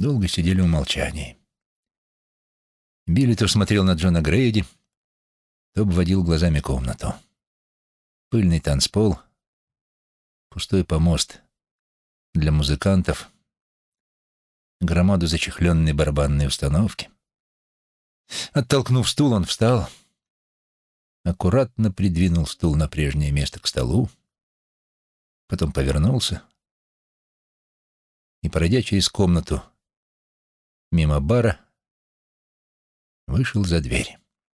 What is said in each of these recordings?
Долго сидели в молчании. Билли то смотрел на Джона Грейди, то обводил глазами комнату. Пыльный танцпол, пустой помост для музыкантов, громаду зачехленной барабанной установки. Оттолкнув стул, он встал, аккуратно придвинул стул на прежнее место к столу, потом повернулся и, пройдя через комнату мимо бара, вышел за дверь.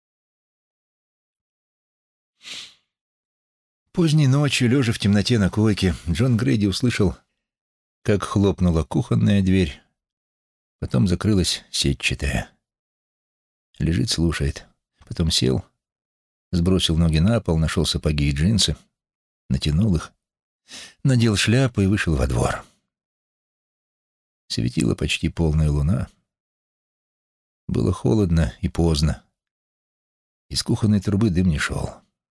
Поздней ночью, лежа в темноте на койке, Джон Грейди услышал, как хлопнула кухонная дверь, потом закрылась сетчатая. Лежит, слушает. Потом сел, сбросил ноги на пол, нашел сапоги и джинсы, натянул их, надел шляпу и вышел во двор. Светила почти полная луна. Было холодно и поздно. Из кухонной трубы дым не шел.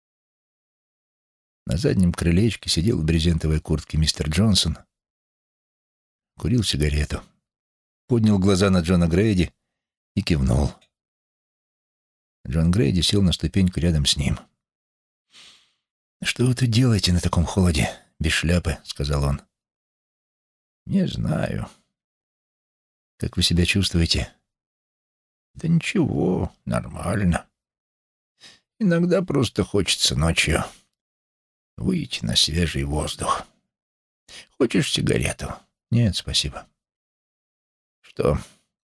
На заднем крылечке сидел в брезентовой куртке мистер Джонсон, курил сигарету, поднял глаза на Джона Грейди и кивнул. Джон Грейди сел на ступеньку рядом с ним. «Что вы тут делаете на таком холоде, без шляпы?» — сказал он. «Не знаю». «Как вы себя чувствуете?» «Да ничего, нормально. Иногда просто хочется ночью выйти на свежий воздух. Хочешь сигарету?» «Нет, спасибо». «Что,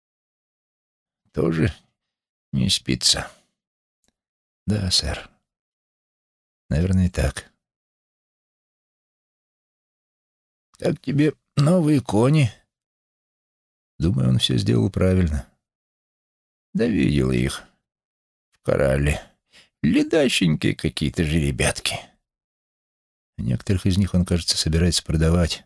тоже не спится?» «Да, сэр. Наверное, так». «Как тебе новые кони?» «Думаю, он все сделал правильно». «Да видел их в корале. Ледащенькие какие-то жеребятки». «Некоторых из них он, кажется, собирается продавать».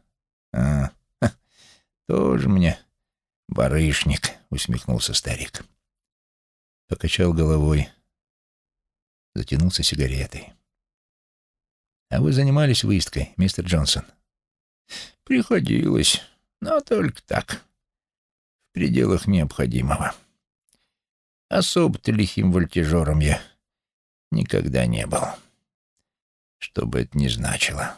«Тоже мне барышник», — усмехнулся старик. Покачал головой, затянулся сигаретой. «А вы занимались выездкой, мистер Джонсон?» «Приходилось, но только так, в пределах необходимого. Особо-то лихим вольтежером я никогда не был, что бы это ни значило.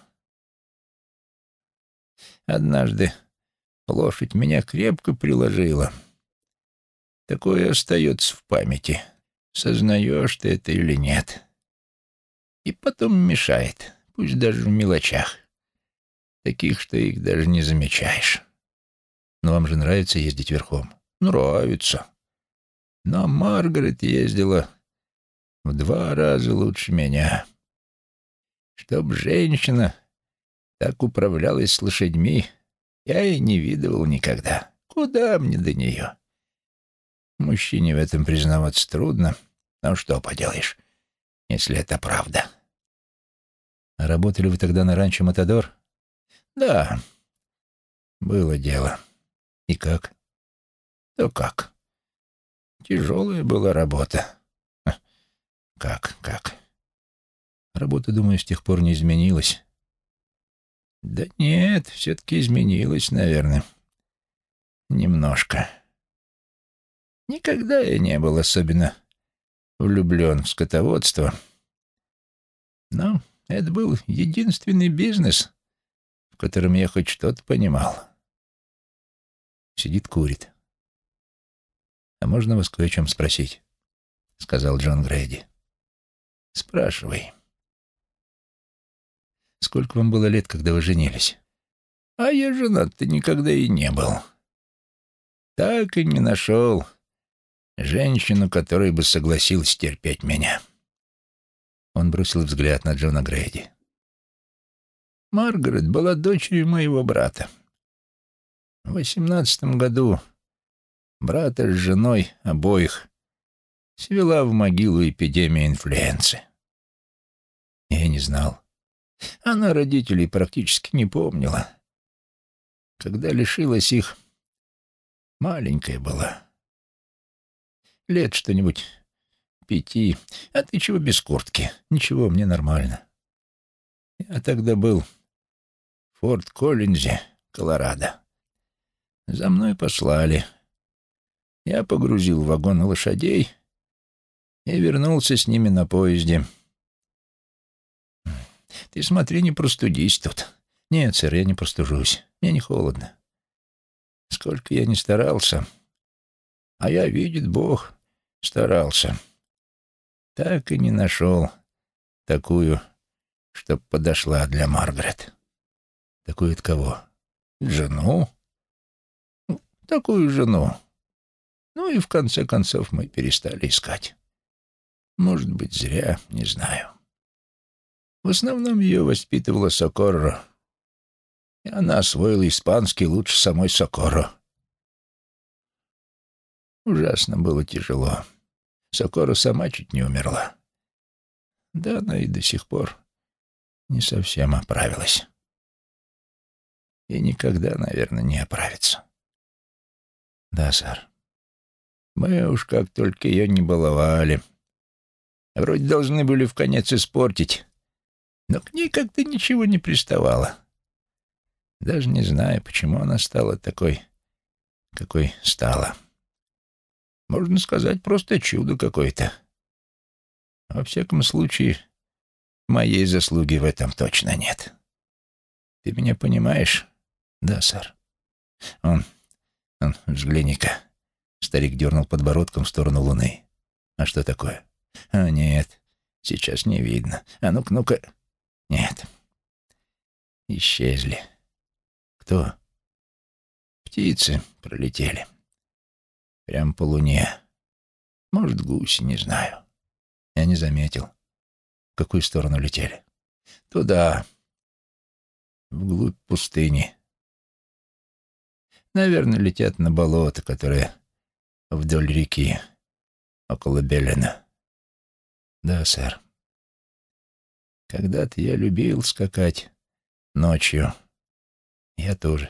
Однажды лошадь меня крепко приложила. Такое остается в памяти, сознаешь ты это или нет. И потом мешает, пусть даже в мелочах, таких, что их даже не замечаешь». «Но вам же нравится ездить верхом?» «Нравится. Но Маргарет ездила в 2 раза лучше меня. Чтоб женщина так управлялась с лошадьми, я и не видывал никогда. Куда мне до нее? Мужчине в этом признаваться трудно, но что поделаешь, если это правда». «А работали вы тогда на ранчо Матадор?» «Да, было дело». «И как?» «Да как? Тяжелая была работа». «Как? Работа, думаю, с тех пор не изменилась». «Да нет, все-таки изменилась, наверное. Немножко. Никогда я не был особенно влюблен в скотоводство. Но это был единственный бизнес, в котором я хоть что-то понимал». Сидит, курит. «А можно вас кое о чем спросить?» — сказал Джон Грейди. «Спрашивай». «Сколько вам было лет, когда вы женились?» «А я женат-то никогда и не был. Так и не нашел женщину, которая бы согласилась терпеть меня». Он бросил взгляд на Джона Грейди. «Маргарет была дочерью моего брата. В 18 году брата с женой обоих свела в могилу эпидемия инфлюенции. Я не знал. Она родителей практически не помнила. Когда лишилась их, маленькая была. Лет что-нибудь 5. А ты чего без куртки?» «Ничего, мне нормально». «Я тогда был в Форт Коллинзе, Колорадо. За мной послали Я погрузил в вагон лошадей и вернулся с ними на поезде. Ты смотри, не простудись тут. Нет, сэр, я не простужусь. Мне не холодно. Сколько я ни старался, а я, видит Бог, старался, так и не нашел такую, чтоб подошла для Маргарет. Такую от кого? Жену? Такую жену. Ну и в конце концов мы перестали искать. Может быть, зря, не знаю. В основном ее воспитывала Сокорро, и она освоила испанский лучше самой Сокорро. Ужасно было тяжело. Сокорро сама чуть не умерла. Да она и до сих пор не совсем оправилась. И никогда, наверное, не оправится. Да, сэр. Мы уж как только ее не баловали. Вроде должны были вконец испортить, но к ней как-то ничего не приставало. Даже не знаю, почему она стала такой, какой стала. Можно сказать, просто чудо какое-то. Во всяком случае, моей заслуги в этом точно нет. Ты меня понимаешь? Да, сэр. Он, взгляни-ка. Старик дернул подбородком в сторону луны. А что такое? А, нет, сейчас не видно. А ну-ка, ну-ка. Нет. Исчезли. Кто? Птицы пролетели. Прям по луне. Может, гуси, не знаю. Я не заметил. В какую сторону летели? Туда. Вглубь пустыни. Наверное, летят на болото, которое вдоль реки, около Белена. Да, сэр. Когда-то я любил скакать ночью. Я тоже.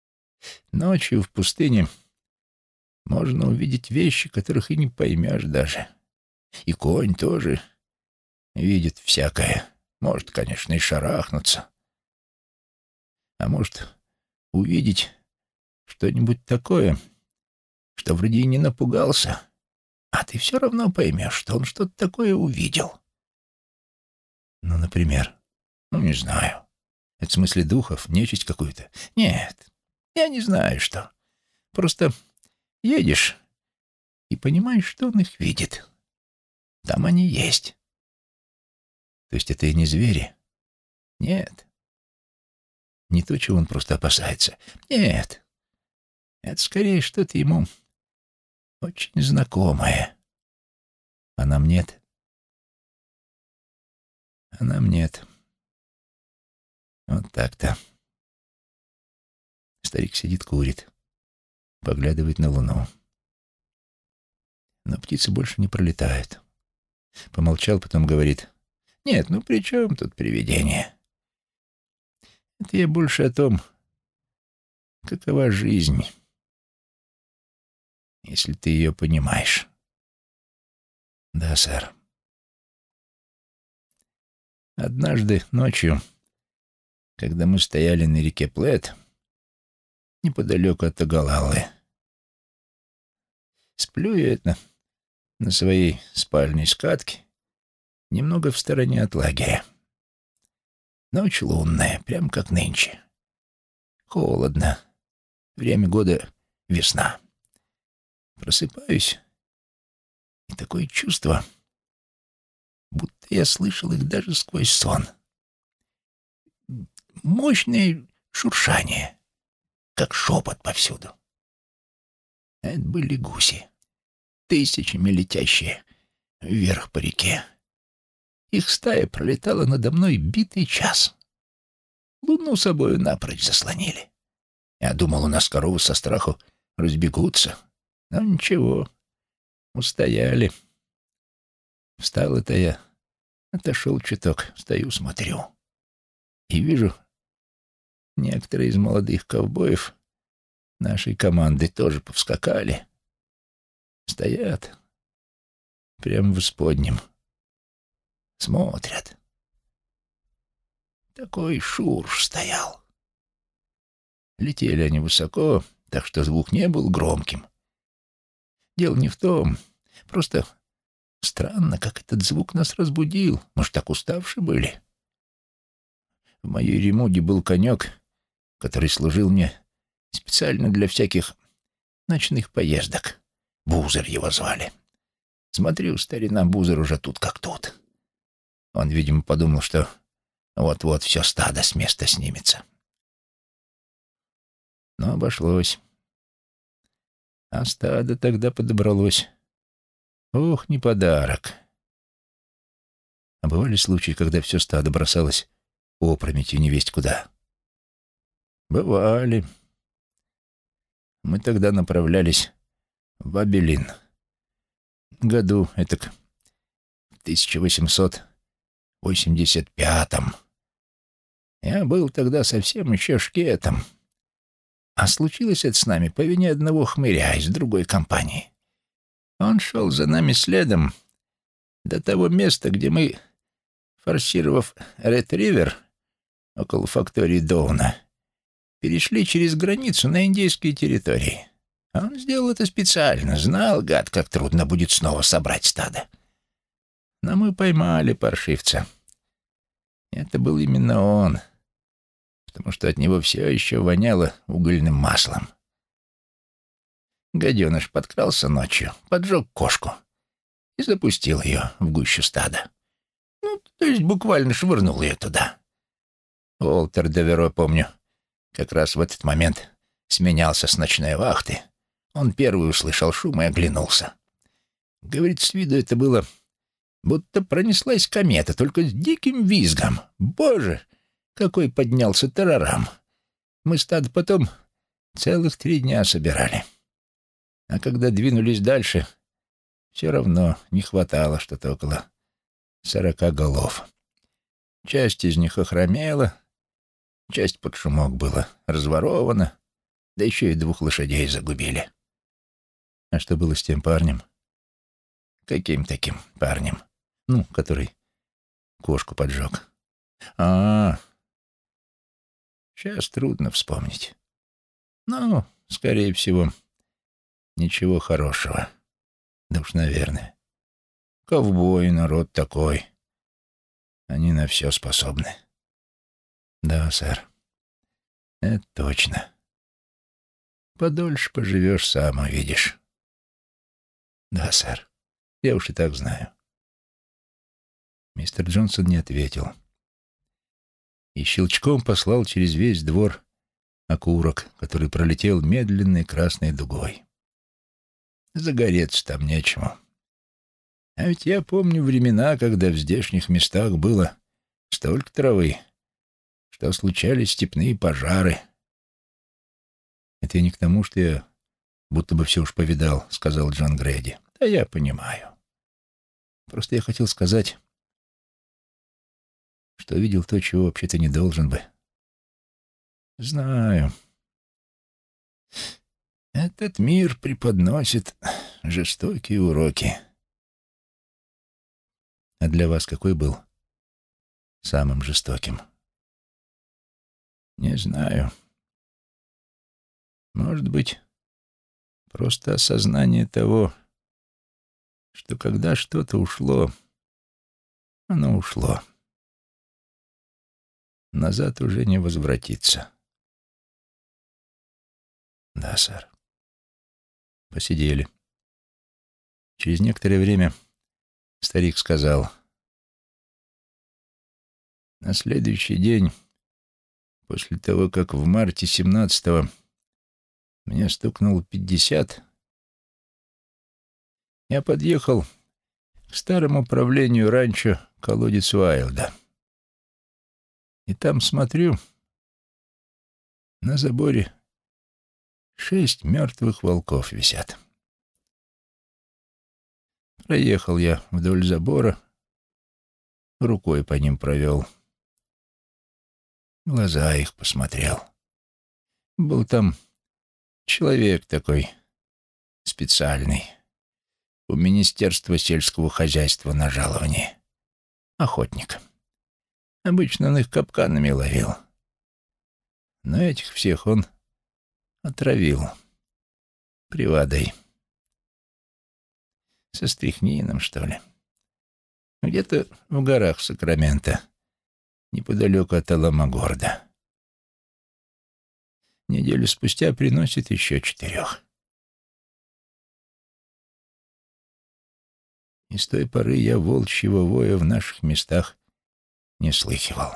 Ночью в пустыне можно увидеть вещи, которых и не поймешь даже. И конь тоже видит всякое. Может, конечно, и шарахнуться. А может, увидеть что-нибудь такое, что вроде и не напугался, а ты все равно поймешь, что он что-то такое увидел. Ну, например, не знаю. Это в смысле духов, нечисть какую-то? Нет, я не знаю, что. Просто едешь и понимаешь, что он их видит. Там они есть. То есть это и не звери? Нет. Не то, чего он просто опасается. Нет. Это скорее что-то ему очень знакомое. А нам нет? А нам нет. Вот так-то. Старик сидит, курит, поглядывает на луну. Но птицы больше не пролетают. Помолчал, потом говорит: «Нет, ну при чем тут привидение? Это я больше о том, какова жизнь, если ты ее понимаешь». Да, сэр. Однажды ночью, когда мы стояли на реке Плэт, неподалеку от Оголаллы, сплю я на своей спальной скатке, немного в стороне от лагеря. Ночь лунная, прям как нынче. Холодно. Время года — весна. Просыпаюсь, и такое чувство, будто я слышал их даже сквозь сон. Мощное шуршание, как шепот повсюду. Это были гуси, тысячами летящие вверх по реке. Их стая пролетала надо мной битый час. Луну собою напрочь заслонили. Я думал, у нас коровы со страху разбегутся. Но ничего, устояли. Встал это я, отошел чуток, стою, смотрю. И вижу, некоторые из молодых ковбоев нашей команды тоже повскакали. Стоят прямо в исподнем. Смотрят. Такой шурш стоял. Летели они высоко, так что звук не был громким. Дело не в том. Просто странно, как этот звук нас разбудил. Может, так уставшие были? В моей ремуде был конек, который служил мне специально для всяких ночных поездок. Бузер его звали. Смотрю, старина Бузер уже тут как тут. Он, видимо, подумал, что вот-вот все стадо с места снимется. Но обошлось. А стадо тогда подобралось. Ох, не подарок. А бывали случаи, когда все стадо бросалось опрометью невесть куда? Бывали. Мы тогда направлялись в Абелин. Году этак в 1885-м. Я был тогда совсем еще шкетом. А случилось это с нами по вине одного хмыря из другой компании. Он шел за нами следом до того места, где мы, форсировав Ред-Ривер около фактории Доуна, перешли через границу на индейские территории. Он сделал это специально, знал, гад, как трудно будет снова собрать стадо. Но мы поймали паршивца. Это был именно он, потому что от него все еще воняло угольным маслом. Гаденыш подкрался ночью, поджег кошку и запустил ее в гущу стада. Ну, то есть буквально швырнул ее туда. Уолтер Деверо, помню, как раз в этот момент сменялся с ночной вахты. Он первый услышал шум и оглянулся. Говорит, с виду это было, будто пронеслась комета, только с диким визгом. Боже, какой поднялся тарарам! Мы стадо потом целых 3 дня собирали. А когда двинулись дальше, все равно не хватало что-то около 40 голов. Часть из них охромела, часть под шумок была разворована, да еще и 2 лошадей загубили. А что было с тем парнем? Каким таким парнем? Ну, который кошку поджег. Сейчас трудно вспомнить. Ну, скорее всего, ничего хорошего. Да уж, наверное. Ковбои народ такой. Они на все способны. Да, сэр. Это точно. Подольше поживешь, сам увидишь. Да, сэр. Я уж и так знаю. Мистер Джонсон не ответил. И щелчком послал через весь двор окурок, который пролетел медленной красной дугой. Загореться там нечему. А ведь я помню времена, когда в здешних местах было столько травы, что случались степные пожары. Это я не к тому, что я будто бы все уж повидал, — сказал Джон Грейди. Да я понимаю. Просто я хотел сказать, что видел то, чего вообще-то не должен бы. Знаю. Этот мир преподносит жестокие уроки. А для вас какой был самым жестоким? Не знаю. Может быть, просто осознание того, что когда что-то ушло, оно ушло. Назад уже не возвратиться. Да, сэр. Посидели. Через некоторое время старик сказал: на следующий день, после того, как в марте 17-го мне стукнуло 50, я подъехал к старому правлению ранчо «Колодец Уайлда». И там смотрю, на заборе 6 мертвых волков висят. Проехал я вдоль забора, рукой по ним провел, глаза их посмотрел. Был там человек такой специальный, у Министерства сельского хозяйства на жаловании, охотник. Обычно он их капканами ловил. Но этих всех он отравил привадой. Со стрихнином, что ли. Где-то в горах Сакрамента, неподалеку от Аламогорда. Неделю спустя приносит еще 4. И с той поры я волчьего воя в наших местах не слыхивал.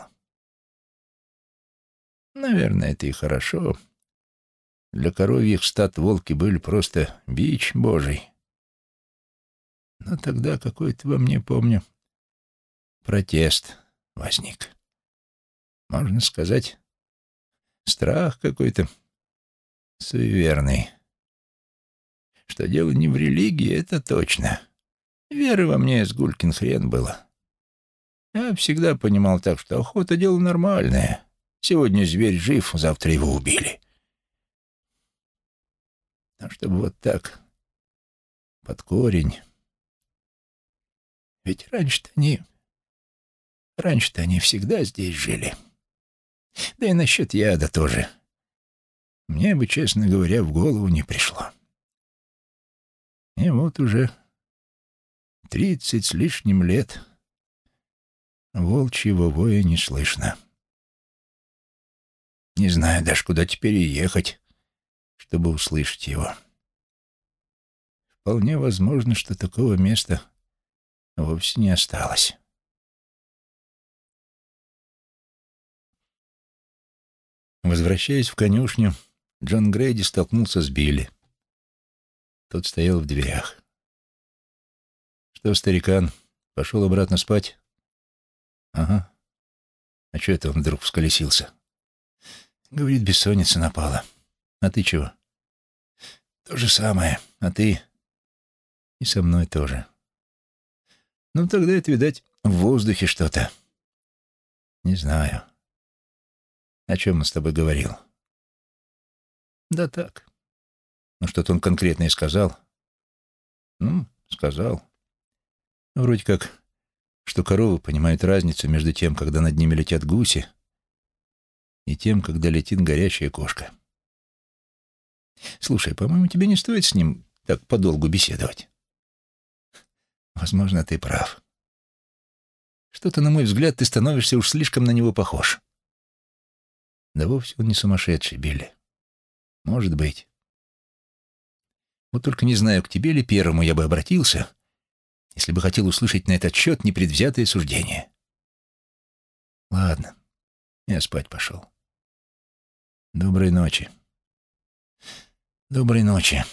Наверное, это и хорошо. Для коровьих стад волки были просто бич божий. Но тогда какой-то во мне, помню, протест возник. Можно сказать, страх какой-то суеверный. Что дело не в религии, это точно. Веры во мне с гулькин хрен было. Я всегда понимал так, что охота — дело нормальное. Сегодня зверь жив, завтра его убили. А чтобы вот так, под корень... Ведь раньше-то они всегда здесь жили. Да и насчет яда тоже. Мне бы, честно говоря, в голову не пришло. И вот уже 30 с лишним лет волчьего воя не слышно. Не знаю даже, куда теперь и ехать, чтобы услышать его. Вполне возможно, что такого места вовсе не осталось. Возвращаясь в конюшню, Джон Грейди столкнулся с Билли. Тот стоял в дверях. «Что, старикан, пошел обратно спать?» «Ага. А что это он вдруг всколесился?» «Говорит, бессонница напала. А ты чего?» «То же самое. А ты?» «И со мной тоже». «Ну, тогда это, видать, в воздухе что-то». «Не знаю. О чем он с тобой говорил?» «Да так. Ну, что-то он конкретное сказал?» «Ну, сказал. Вроде как, что коровы понимают разницу между тем, когда над ними летят гуси, и тем, когда летит горячая кошка. Слушай, по-моему, тебе не стоит с ним так подолгу беседовать». «Возможно, ты прав. Что-то, на мой взгляд, ты становишься уж слишком на него похож». «Да вовсе он не сумасшедший, Билли. Может быть. Вот только не знаю, к тебе ли первому я бы обратился, если бы хотел услышать на этот счет непредвзятое суждение. Ладно, я спать пошел. Доброй ночи». «Доброй ночи».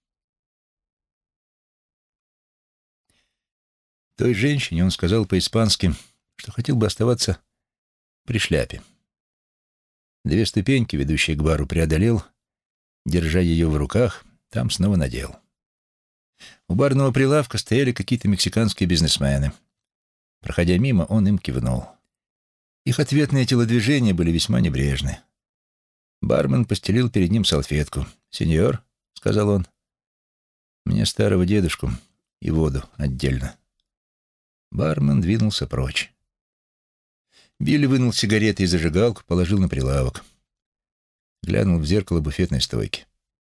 Той женщине он сказал по-испански, что хотел бы оставаться при шляпе. 2 ступеньки, ведущие к бару, преодолел, держа ее в руках, там снова надел. У барного прилавка стояли какие-то мексиканские бизнесмены. Проходя мимо, он им кивнул. Их ответные телодвижения были весьма небрежны. Бармен постелил перед ним салфетку. «Сеньор», — сказал он, — «мне старого дедушку и воду отдельно». Бармен двинулся прочь. Билли вынул сигареты и зажигалку, положил на прилавок. Глянул в зеркало буфетной стойки.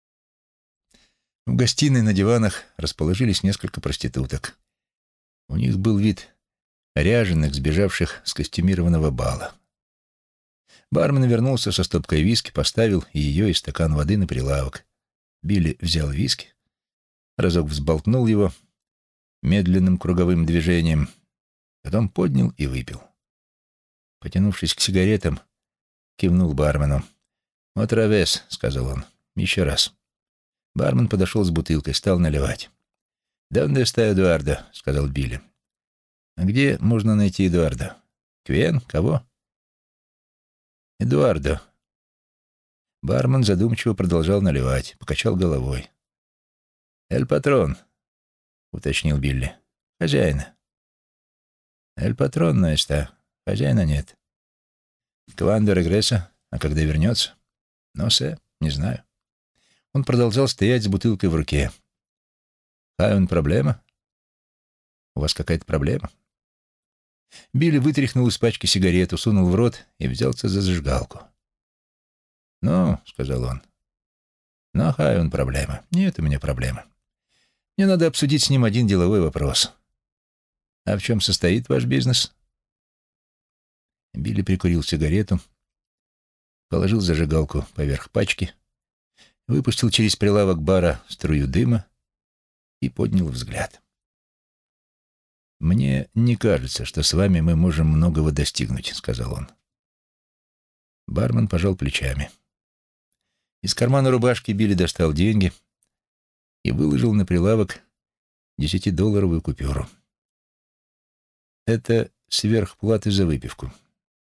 В гостиной на диванах расположились несколько проституток. У них был вид ряженых, сбежавших с костюмированного бала. Бармен вернулся со стопкой виски, поставил и ее, и стакан воды на прилавок. Билли взял виски, разок взболтнул его медленным круговым движением, потом поднял и выпил. Потянувшись к сигаретам, кивнул бармену. «Отравес», — сказал он, — «еще раз». Бармен подошел с бутылкой, стал наливать. «Донде está Эдуардо», — сказал Билли. «А где можно найти Эдуардо? Квен? Кого?» «Эдуардо». Бармен задумчиво продолжал наливать, покачал головой. «Эль патрон», — уточнил Билли. «Хозяина». «Эль патрон no está». Хозяина нет. «Квандо регреса?» А когда вернется? «No sé, не знаю». Он продолжал стоять с бутылкой в руке. «Hay un проблема?» «У вас какая-то проблема?» Билли вытряхнул из пачки сигарету, сунул в рот и взялся за зажигалку. «Ну», — сказал он, — «но hay un проблема. Нет у меня проблемы. Мне надо обсудить с ним один деловой вопрос. А в чем состоит ваш бизнес? Билли прикурил сигарету, положил зажигалку поверх пачки, выпустил через прилавок бара струю дыма и поднял взгляд. «Мне не кажется, что с вами мы можем многого достигнуть», — сказал он. Бармен пожал плечами. Из кармана рубашки Билли достал деньги и выложил на прилавок 10-долларовую купюру. «Это сверхплаты за выпивку».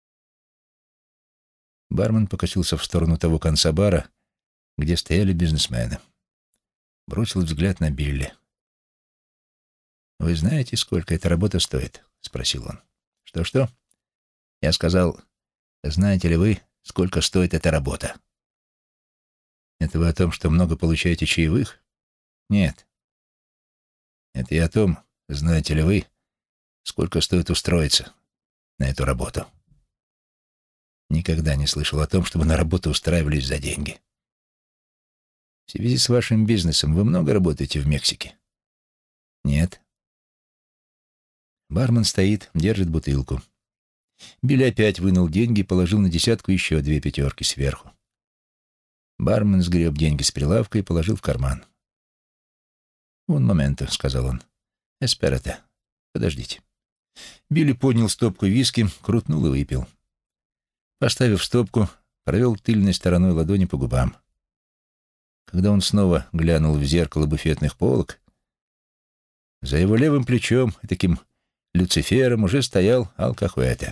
Бармен покосился в сторону того конца бара, где стояли бизнесмены. Бросил взгляд на Билли. «Вы знаете, сколько эта работа стоит?» — спросил он. «Что-что?» Я сказал, «Знаете ли вы, сколько стоит эта работа?» «Это вы о том, что много получаете чаевых?» «Нет. Это и о том, знаете ли вы, сколько стоит устроиться на эту работу?» «Никогда не слышал о том, чтобы на работу устраивались за деньги». «В связи с вашим бизнесом вы много работаете в Мексике?» «Нет». Бармен стоит, держит бутылку. Билли опять вынул деньги и положил на десятку еще 2 пятерки сверху. Бармен сгреб деньги с прилавка и положил в карман. «Un momento», — сказал он. «Эсперате. Подождите». Билли поднял стопку виски, крутнул и выпил. Поставив стопку, провел тыльной стороной ладони по губам. Когда он снова глянул в зеркало буфетных полок, за его левым плечом и таким Люцифером уже стоял Алкахуэте.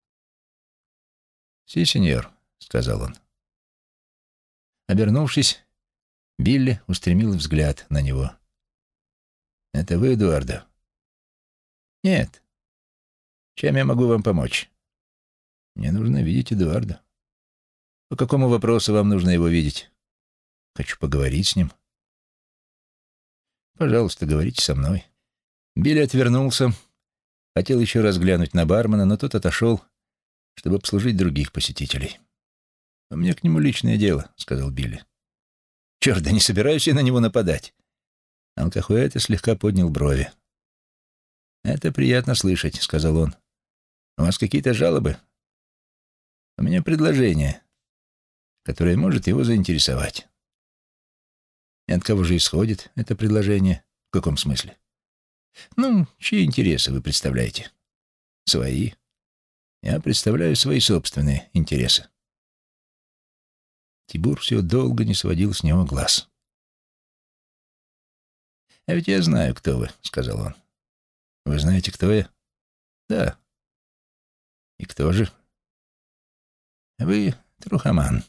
«Си, сеньор», — сказал он. Обернувшись, Билли устремил взгляд на него. «Это вы, Эдуардо?» «Нет. Чем я могу вам помочь?» «Мне нужно видеть Эдуардо». «По какому вопросу вам нужно его видеть?» «Хочу поговорить с ним». «Пожалуйста, говорите со мной». Билли отвернулся, хотел еще раз глянуть на бармена, но тот отошел, чтобы обслужить других посетителей. «У меня к нему личное дело», — сказал Билли. «Черт, да не собираюсь я на него нападать». Алкахуэте слегка поднял брови. «Это приятно слышать», — сказал он. «У вас какие-то жалобы?» «У меня предложение, которое может его заинтересовать». «И от кого же исходит это предложение? В каком смысле?» «Ну, чьи интересы вы представляете?» «Свои. Я представляю свои собственные интересы». Тибур все долго не сводил с него глаз. «А ведь я знаю, кто вы», — сказал он. «Вы знаете, кто я?» «Да». «И кто же?» «Вы трухоман».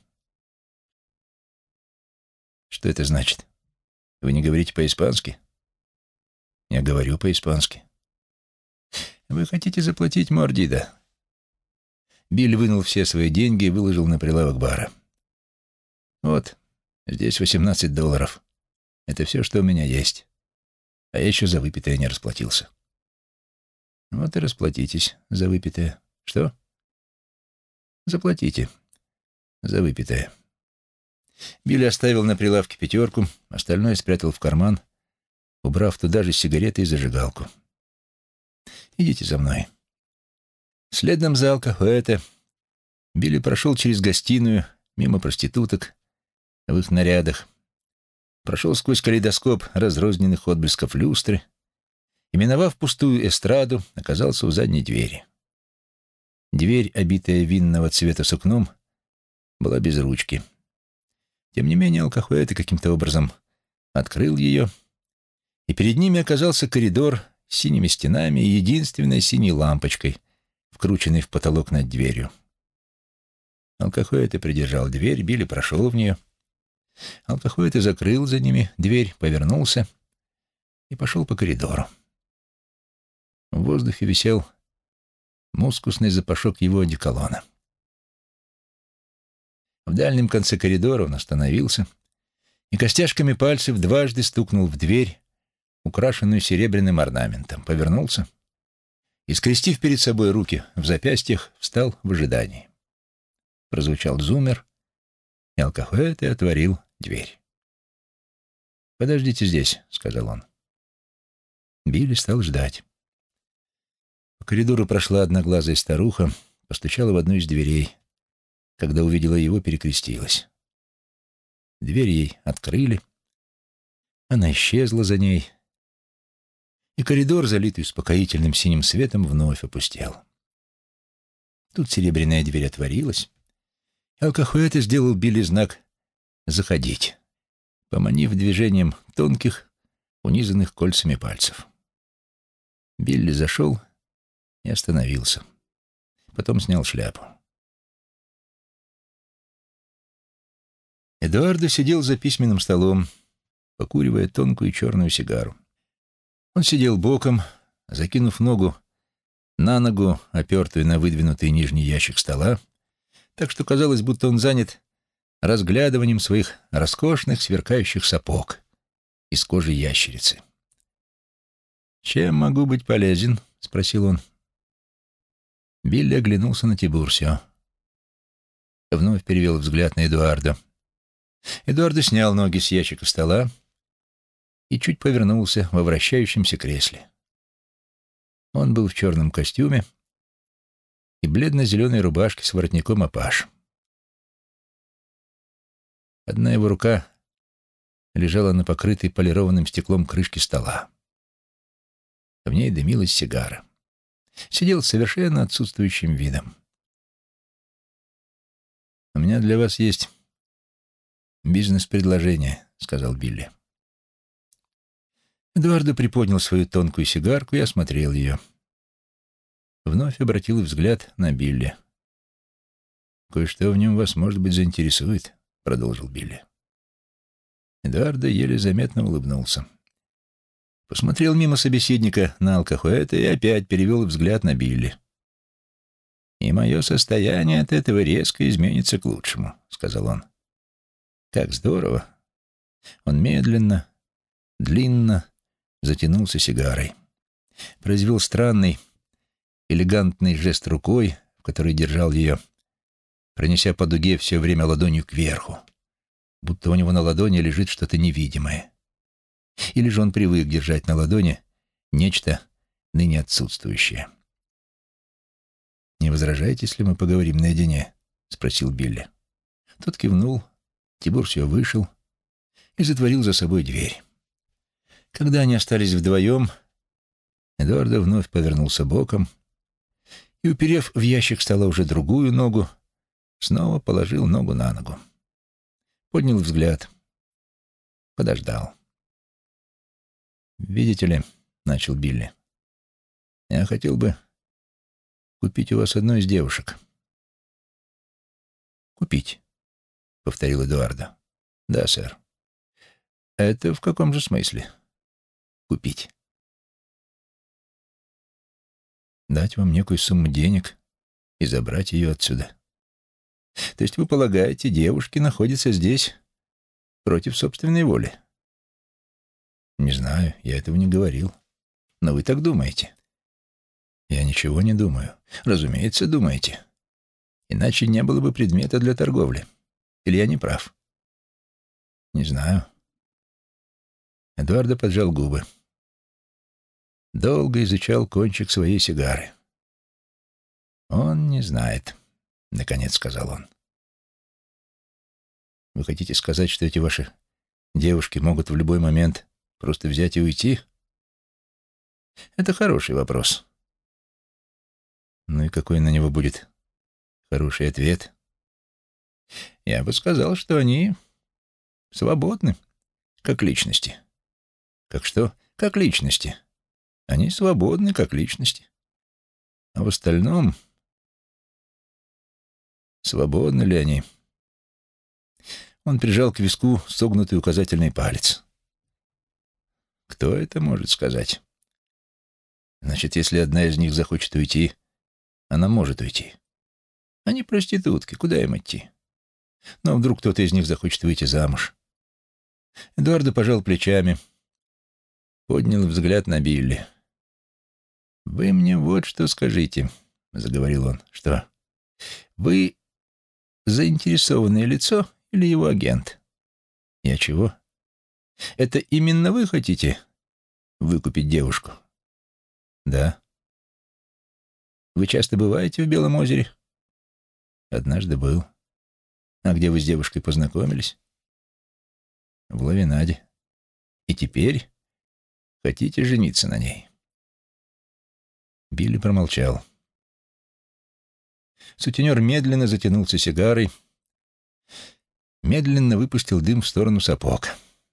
«Что это значит? Вы не говорите по-испански?» «Я говорю по-испански». «Вы хотите заплатить мордида?» Билли вынул все свои деньги и выложил на прилавок бара. «Вот, здесь $18. Это все, что у меня есть. А я еще за выпитое не расплатился». «Вот и расплатитесь за выпитое». «Что?» «Заплатите за выпитое». Билли оставил на прилавке пятерку, остальное спрятал в карман, убрав туда же сигареты и зажигалку. «Идите за мной». Следом за Алкахуэте Билли прошел через гостиную, мимо проституток в их нарядах, прошел сквозь калейдоскоп разрозненных отблесков люстры и, миновав пустую эстраду, оказался у задней двери. Дверь, обитая винного цвета сукном, была без ручки. Тем не менее, Алкахуэте каким-то образом открыл ее, и перед ними оказался коридор с синими стенами и единственной синей лампочкой, вкрученной в потолок над дверью. Алкахуэте придержал дверь, Билли прошел в нее. Алкахуэте закрыл за ними дверь, повернулся и пошел по коридору. В воздухе висел мускусный запашок его одеколона. В дальнем конце коридора он остановился и костяшками пальцев дважды стукнул в дверь, украшенную серебряным орнаментом, повернулся и, скрестив перед собой руки в запястьях, встал в ожидании. Прозвучал зуммер, и Алкахуэте отворил дверь. «Подождите здесь», — сказал он. Билли стал ждать. По коридору прошла одноглазая старуха, постучала в одну из дверей. Когда увидела его, перекрестилась. Дверь ей открыли. Она исчезла за ней. И коридор, залитый успокоительным синим светом, вновь опустел. Тут серебряная дверь отворилась. Алкахуэте сделал Билли знак «Заходить», поманив движением тонких, унизанных кольцами пальцев. Билли зашел и остановился. Потом снял шляпу. Эдуардо сидел за письменным столом, покуривая тонкую черную сигару. Он сидел боком, закинув ногу на ногу, опертую на выдвинутый нижний ящик стола, так что казалось, будто он занят разглядыванием своих роскошных сверкающих сапог из кожи ящерицы. «Чем могу быть полезен?» — спросил он. Билли оглянулся на Тибурсио. Вновь перевел взгляд на Эдуардо. Эдуардо снял ноги с ящика стола и чуть повернулся во вращающемся кресле. Он был в черном костюме и бледно-зеленой рубашке с воротником апаш. Одна его рука лежала на покрытой полированным стеклом крышке стола. В ней дымилась сигара. Сидел с совершенно отсутствующим видом. «У меня для вас есть бизнес-предложение», — сказал Билли. Эдуардо приподнял свою тонкую сигарку и осмотрел ее. Вновь обратил взгляд на Билли. «Кое-что в нем вас, может быть, заинтересует», — продолжил Билли. Эдуардо еле заметно улыбнулся. Посмотрел мимо собеседника на Алкахуэте и опять перевел взгляд на Билли. «И мое состояние от этого резко изменится к лучшему», — сказал он. «Как здорово!» Он медленно, длинно затянулся сигарой. Произвел странный, элегантный жест рукой, в которой держал ее, пронеся по дуге все время ладонью кверху, будто у него на ладони лежит что-то невидимое. Или же он привык держать на ладони нечто ныне отсутствующее. «Не возражаете, если мы поговорим наедине?» — спросил Билли. Тот кивнул, Тибурсио вышел и затворил за собой дверь. Когда они остались вдвоем, Эдуардо вновь повернулся боком и, уперев в ящик стола уже другую ногу, снова положил ногу на ногу. Поднял взгляд. Подождал. «Видите ли, — начал Билли, — я хотел бы купить у вас одну из девушек». «Купить?» — повторил Эдуардо. «Да, сэр». «Это в каком же смысле? Купить?» «Дать вам некую сумму денег и забрать ее отсюда». «То есть вы полагаете, девушки находятся здесь против собственной воли?» «Не знаю, я этого не говорил. Но вы так думаете». «Я ничего не думаю». «Разумеется, думаете. Иначе не было бы предмета для торговли. Или я не прав?» «Не знаю». Эдуардо поджал губы. Долго изучал кончик своей сигары. «Он не знает», — наконец сказал он. «Вы хотите сказать, что эти ваши девушки могут в любой момент просто взять и уйти?» «Это хороший вопрос». «Ну и какой на него будет хороший ответ?» «Я бы сказал, что они свободны, как личности». «Как что?» «Как личности. Они свободны, как личности. А в остальном, свободны ли они?» Он прижал к виску согнутый указательный палец. «Кто это может сказать?» «Значит, если одна из них захочет уйти, она может уйти. Они проститутки, куда им идти? Но вдруг кто-то из них захочет выйти замуж?» Эдуардо пожал плечами, поднял взгляд на Билли. «Вы мне вот что скажите», — заговорил он. «Что? Вы заинтересованное лицо или его агент?» «Я чего?» «Это именно вы хотите выкупить девушку? Да. Вы часто бываете в Белом озере? Однажды был. А где вы с девушкой познакомились? В Лавинаде. И теперь хотите жениться на ней? Билли промолчал. Сутенер медленно затянулся сигарой, медленно выпустил дым в сторону сапог.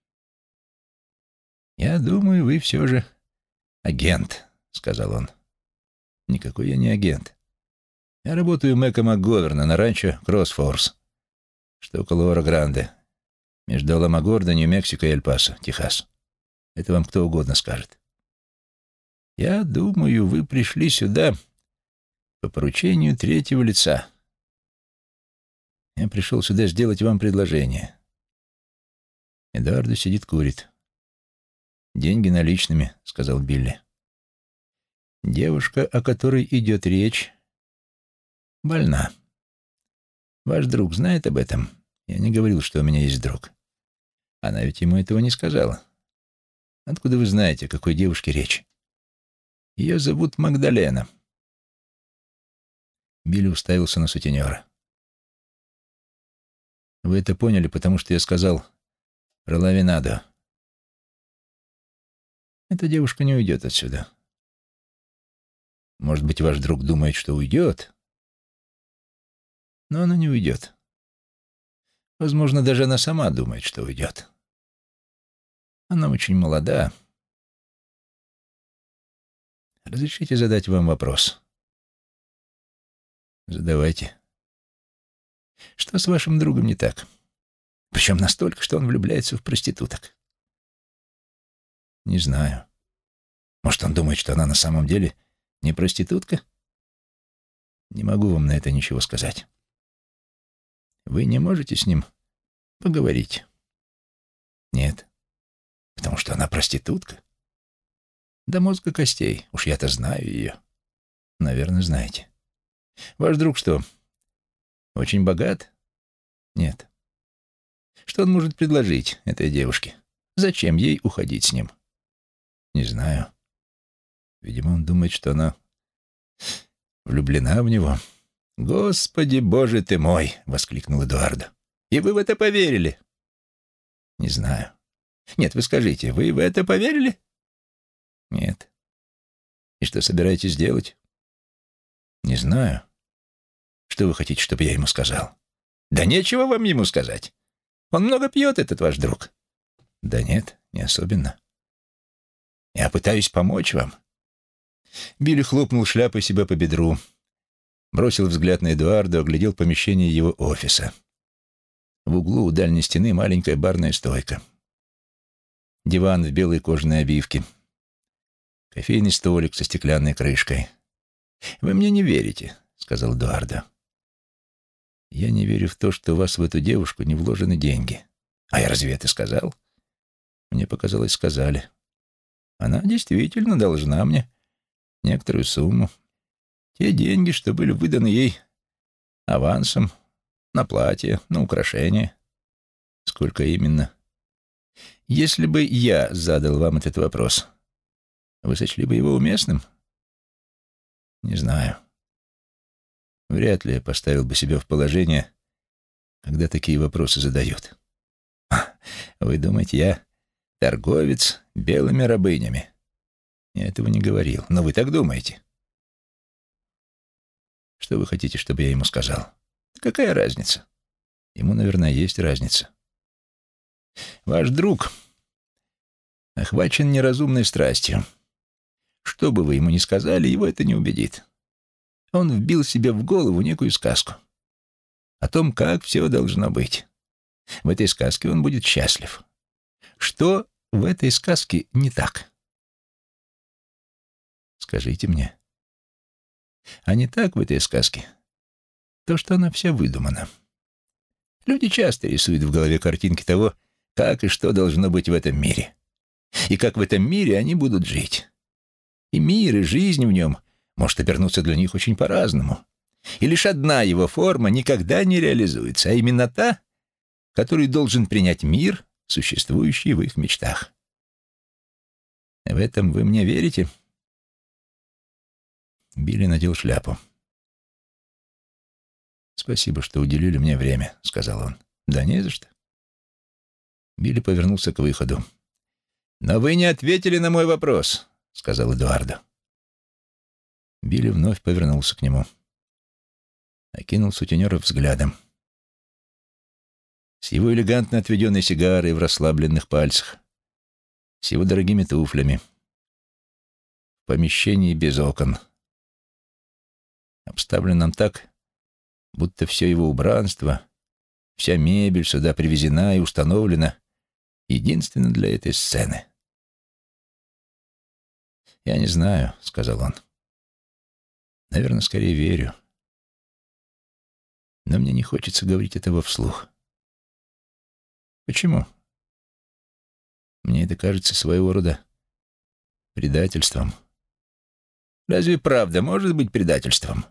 «Я думаю, вы все же агент», — сказал он. «Никакой я не агент. Я работаю Мэка МакГоверна на ранчо Кроссфорс, что около Ора-Гранде, между Аламогордо, Нью-Мексико и Эль-Пасо, Техас. Это вам кто угодно скажет. Я думаю, вы пришли сюда по поручению третьего лица. Я пришел сюда сделать вам предложение. Эдуардо сидит, курит. «Деньги наличными», — сказал Билли. «Девушка, о которой идет речь, больна. Ваш друг знает об этом? Я не говорил, что у меня есть друг. Она ведь ему этого не сказала. Откуда вы знаете, о какой девушке речь? Ее зовут Магдалена». Билли уставился на сутенера. «Вы это поняли, потому что я сказал про Лавинадо. Эта девушка не уйдет отсюда. Может быть, ваш друг думает, что уйдет, но она не уйдет. Возможно, даже она сама думает, что уйдет. Она очень молода. Разрешите задать вам вопрос?» «Задавайте. Что с вашим другом не так? Причем настолько, что он влюбляется в проституток». «Не знаю. Может, он думает, что она на самом деле не проститутка? Не могу вам на это ничего сказать. Вы не можете с ним поговорить?» «Нет. Потому что она проститутка? До мозга костей. Уж я-то знаю ее. Наверное, знаете. Ваш друг что, очень богат? Нет. Что он может предложить этой девушке? Зачем ей уходить с ним? Не знаю. Видимо, он думает, что она влюблена в него». «Господи, Боже ты мой!» — воскликнул Эдуардо. «И вы в это поверили?» «Не знаю. Нет, вы скажите, вы в это поверили?» «Нет». «И что собираетесь делать?» «Не знаю. Что вы хотите, чтобы я ему сказал?» «Да нечего вам ему сказать. Он много пьет, этот ваш друг». «Да нет, не особенно. Я пытаюсь помочь вам». Билли хлопнул шляпой себя по бедру, бросил взгляд на Эдуардо, оглядел помещение его офиса. В углу у дальней стены маленькая барная стойка. Диван в белой кожаной обивке. Кофейный столик со стеклянной крышкой. «Вы мне не верите», — сказал Эдуардо. «Я не верю в то, что у вас в эту девушку не вложены деньги». «А я разве это сказал?» «Мне показалось, сказали. Она действительно должна мне некоторую сумму. Те деньги, что были выданы ей авансом, на платье, на украшения». «Сколько именно?» «Если бы я задал вам этот вопрос, вы сочли бы его уместным?» «Не знаю. Вряд ли я поставил бы себя в положение, когда такие вопросы задают». «Вы думаете, я торговец белыми рабынями?» «Я этого не говорил, но вы так думаете». «Что вы хотите, чтобы я ему сказал?» «Какая разница?» «Ему, наверное, есть разница. Ваш друг охвачен неразумной страстью. Что бы вы ему ни сказали, его это не убедит. Он вбил себе в голову некую сказку о том, как все должно быть. В этой сказке он будет счастлив. Что в этой сказке не так? Скажите мне. А не так в этой сказке то, что она вся выдумана. Люди часто рисуют в голове картинки того, как и что должно быть в этом мире. И как в этом мире они будут жить. И мир, и жизнь в нем может обернуться для них очень по-разному. И лишь одна его форма никогда не реализуется, а именно та, которую должен принять мир, существующий в их мечтах. В этом вы мне верите?» Билли надел шляпу. «Спасибо, что уделили мне время», — сказал он. «Да не за что». Билли повернулся к выходу. «Но вы не ответили на мой вопрос», — сказал Эдуардо. Билли вновь повернулся к нему. Окинул сутенера взглядом. С его элегантно отведенной сигарой в расслабленных пальцах, с его дорогими туфлями, в помещении без окон, обставленном так, будто все его убранство, вся мебель сюда привезена и установлена единственно для этой сцены. «Я не знаю», — сказал он. «Наверное, скорее верю. Но мне не хочется говорить этого вслух». «Почему?» «Мне это кажется своего рода предательством». «Разве правда может быть предательством?»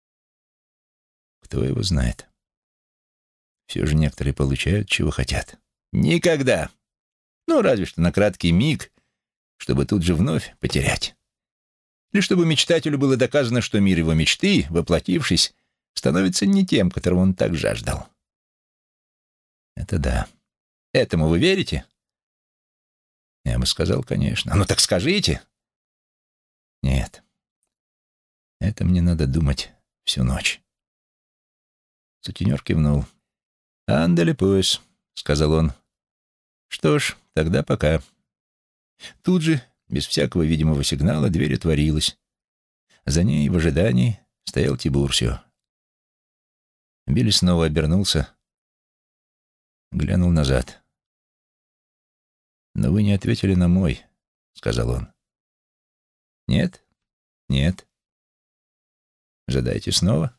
«Кто его знает? Все же некоторые получают, чего хотят». «Никогда! Ну, разве что на краткий миг, чтобы тут же вновь потерять. Или чтобы мечтателю было доказано, что мир его мечты, воплотившись, становится не тем, которого он так жаждал». «Это да. Этому вы верите?» «Я бы сказал, конечно». «Ну так скажите». «Нет. Это мне надо думать всю ночь». Сутенер кивнул. «Андале pues», — сказал он. «Что ж, тогда пока». Тут же, без всякого видимого сигнала, дверь отворилась. За ней, в ожидании, стоял Тибурсио. Билли снова обернулся, глянул назад. «Но вы не ответили на мой», — сказал он. «Нет? Нет. Задайте снова?»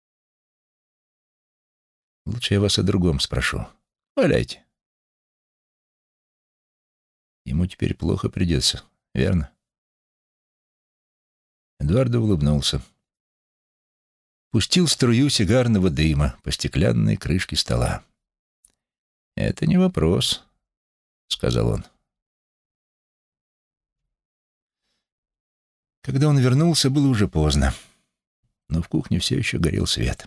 «Лучше я вас о другом спрошу. Валяйте». Ему теперь плохо придется, верно? Эдуардо улыбнулся. Пустил струю сигарного дыма по стеклянной крышке стола. «Это не вопрос», — сказал он. Когда он вернулся, было уже поздно, но в кухне все еще горел свет.